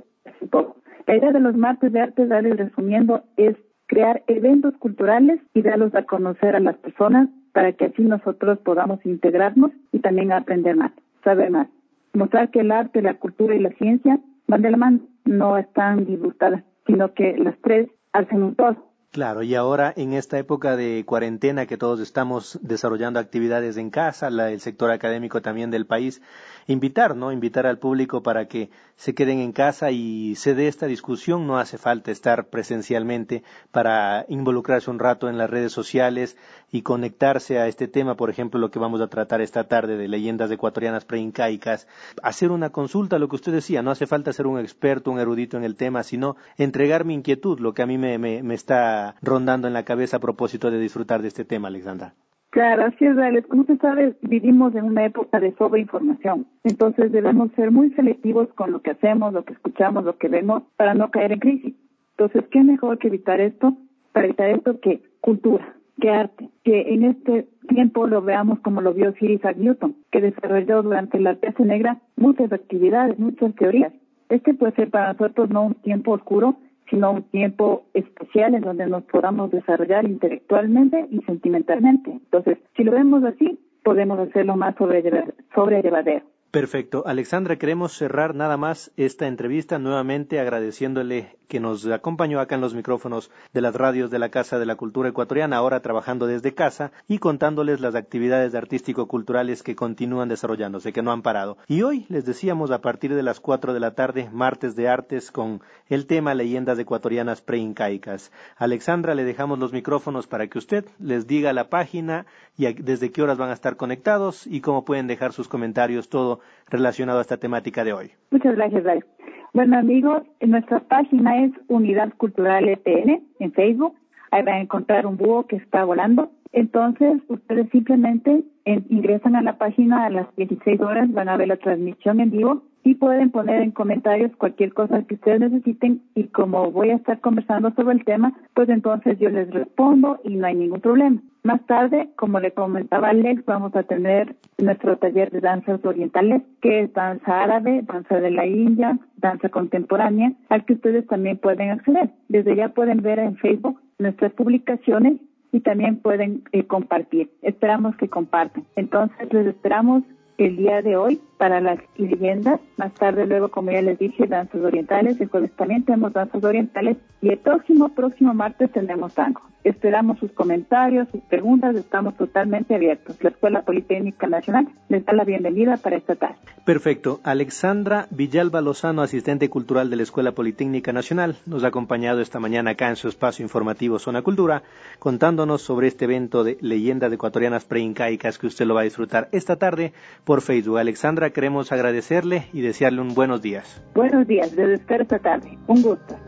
la idea de los martes de artes, darles resumiendo, es crear eventos culturales y darlos a conocer a las personas para que así nosotros podamos integrarnos y también aprender más, saber más. Mostrar que el arte, la cultura y la ciencia van de la mano, no están disgustadas, sino que las tres hacen un todo. Claro, y ahora en esta época de cuarentena que todos estamos desarrollando actividades en casa, el sector académico también del país, invitar al público para que se queden en casa y se dé esta discusión. No hace falta estar presencialmente para involucrarse un rato en las redes sociales y conectarse a este tema, por ejemplo, lo que vamos a tratar esta tarde de leyendas ecuatorianas preincaicas, hacer una consulta, lo que usted decía, no hace falta ser un experto, un erudito en el tema, sino entregar mi inquietud, lo que a mí me está rondando en la cabeza a propósito de disfrutar de este tema, Alexandra. Claro, así es, Alex. Como usted sabe, vivimos en una época de sobreinformación. Entonces debemos ser muy selectivos con lo que hacemos, lo que escuchamos, lo que vemos, para no caer en crisis. Entonces, ¿qué mejor que evitar esto? Para evitar esto, que cultura, que arte, que en este tiempo lo veamos como lo vio Sir Isaac Newton, que desarrolló durante la peste negra muchas actividades, muchas teorías. Este puede ser para nosotros no un tiempo oscuro, sino un tiempo especial en donde nos podamos desarrollar intelectualmente y sentimentalmente. Entonces, si lo vemos así, podemos hacerlo más sobrellevadero. Perfecto. Alexandra, queremos cerrar nada más esta entrevista nuevamente agradeciéndole que nos acompañó acá en los micrófonos de las radios de la Casa de la Cultura Ecuatoriana, ahora trabajando desde casa y contándoles las actividades artístico-culturales que continúan desarrollándose, que no han parado. Y hoy les decíamos a partir de las 4 de la tarde, Martes de Artes con el tema Leyendas Ecuatorianas Preincaicas. Alexandra, le dejamos los micrófonos para que usted les diga la página y desde qué horas van a estar conectados y cómo pueden dejar sus comentarios, todo relacionado a esta temática de hoy. Muchas gracias, Ray. Bueno, amigos, nuestra página es Unidad Cultural EPN en Facebook. Ahí van a encontrar un búho que está volando. Entonces, ustedes simplemente ingresan a la página a las 16 horas, van a ver la transmisión en vivo y pueden poner en comentarios cualquier cosa que ustedes necesiten, y como voy a estar conversando sobre el tema, pues entonces yo les respondo y no hay ningún problema. Más tarde, como le comentaba Alex, vamos a tener nuestro taller de danzas orientales, que es danza árabe, danza de la India, danza contemporánea, al que ustedes también pueden acceder. Desde ya pueden ver en Facebook nuestras publicaciones y también pueden compartir. Esperamos que compartan. Entonces les esperamos el día de hoy para las leyendas. Más tarde, luego, como ya les dije, danzas orientales. El jueves también tenemos danzas orientales. Y el próximo martes tenemos tango. Esperamos sus comentarios, sus preguntas. Estamos totalmente abiertos. La Escuela Politécnica Nacional les da la bienvenida para esta tarde. Perfecto. Alexandra Villalba Lozano, asistente cultural de la Escuela Politécnica Nacional, nos ha acompañado esta mañana acá en su espacio informativo Zona Cultura, contándonos sobre este evento de leyendas ecuatorianas preincaicas que usted lo va a disfrutar esta tarde por Facebook. Alexandra, queremos agradecerle y desearle un buenos días. Buenos días, les espero esta tarde. Un gusto.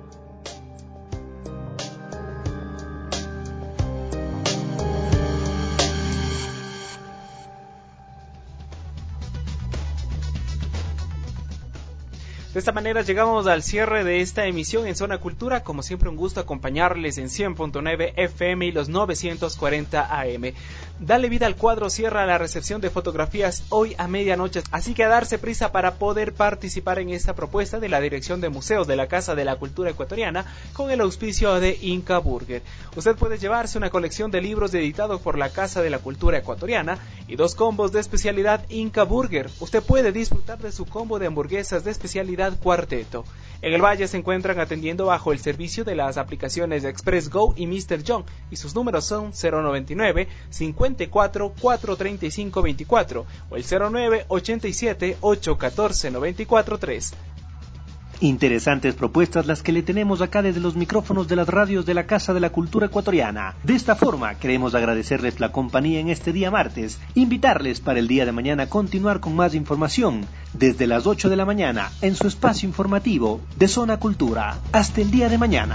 De esta manera llegamos al cierre de esta emisión en Zona Cultura. Como siempre, un gusto acompañarles en 100.9 FM y los 940 AM. Dale Vida al Cuadro cierra la recepción de fotografías hoy a medianoche, así que a darse prisa para poder participar en esta propuesta de la Dirección de Museos de la Casa de la Cultura Ecuatoriana con el auspicio de Inca Burger. Usted puede llevarse una colección de libros editados por la Casa de la Cultura Ecuatoriana y 2 combos de especialidad Inca Burger. Usted puede disfrutar de su combo de hamburguesas de especialidad Cuarteto. En el Valle se encuentran atendiendo bajo el servicio de las aplicaciones de Express Go y Mr. John, y sus números son 099 54 435 24 o el 09 87 814 943. Interesantes propuestas las que le tenemos acá desde los micrófonos de las radios de la Casa de la Cultura Ecuatoriana. De esta forma, queremos agradecerles la compañía en este día martes, invitarles para el día de mañana a continuar con más información, desde las 8 de la mañana, en su espacio informativo de Zona Cultura. Hasta el día de mañana.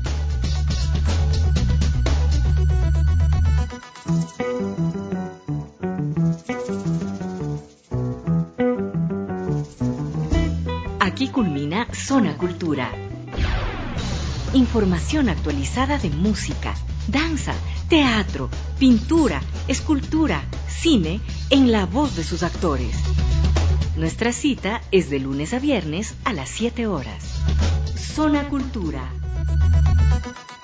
Aquí culmina Zona Cultura. Información actualizada de música, danza, teatro, pintura, escultura, cine, en la voz de sus actores. Nuestra cita es de lunes a viernes a las 7 horas. Zona Cultura.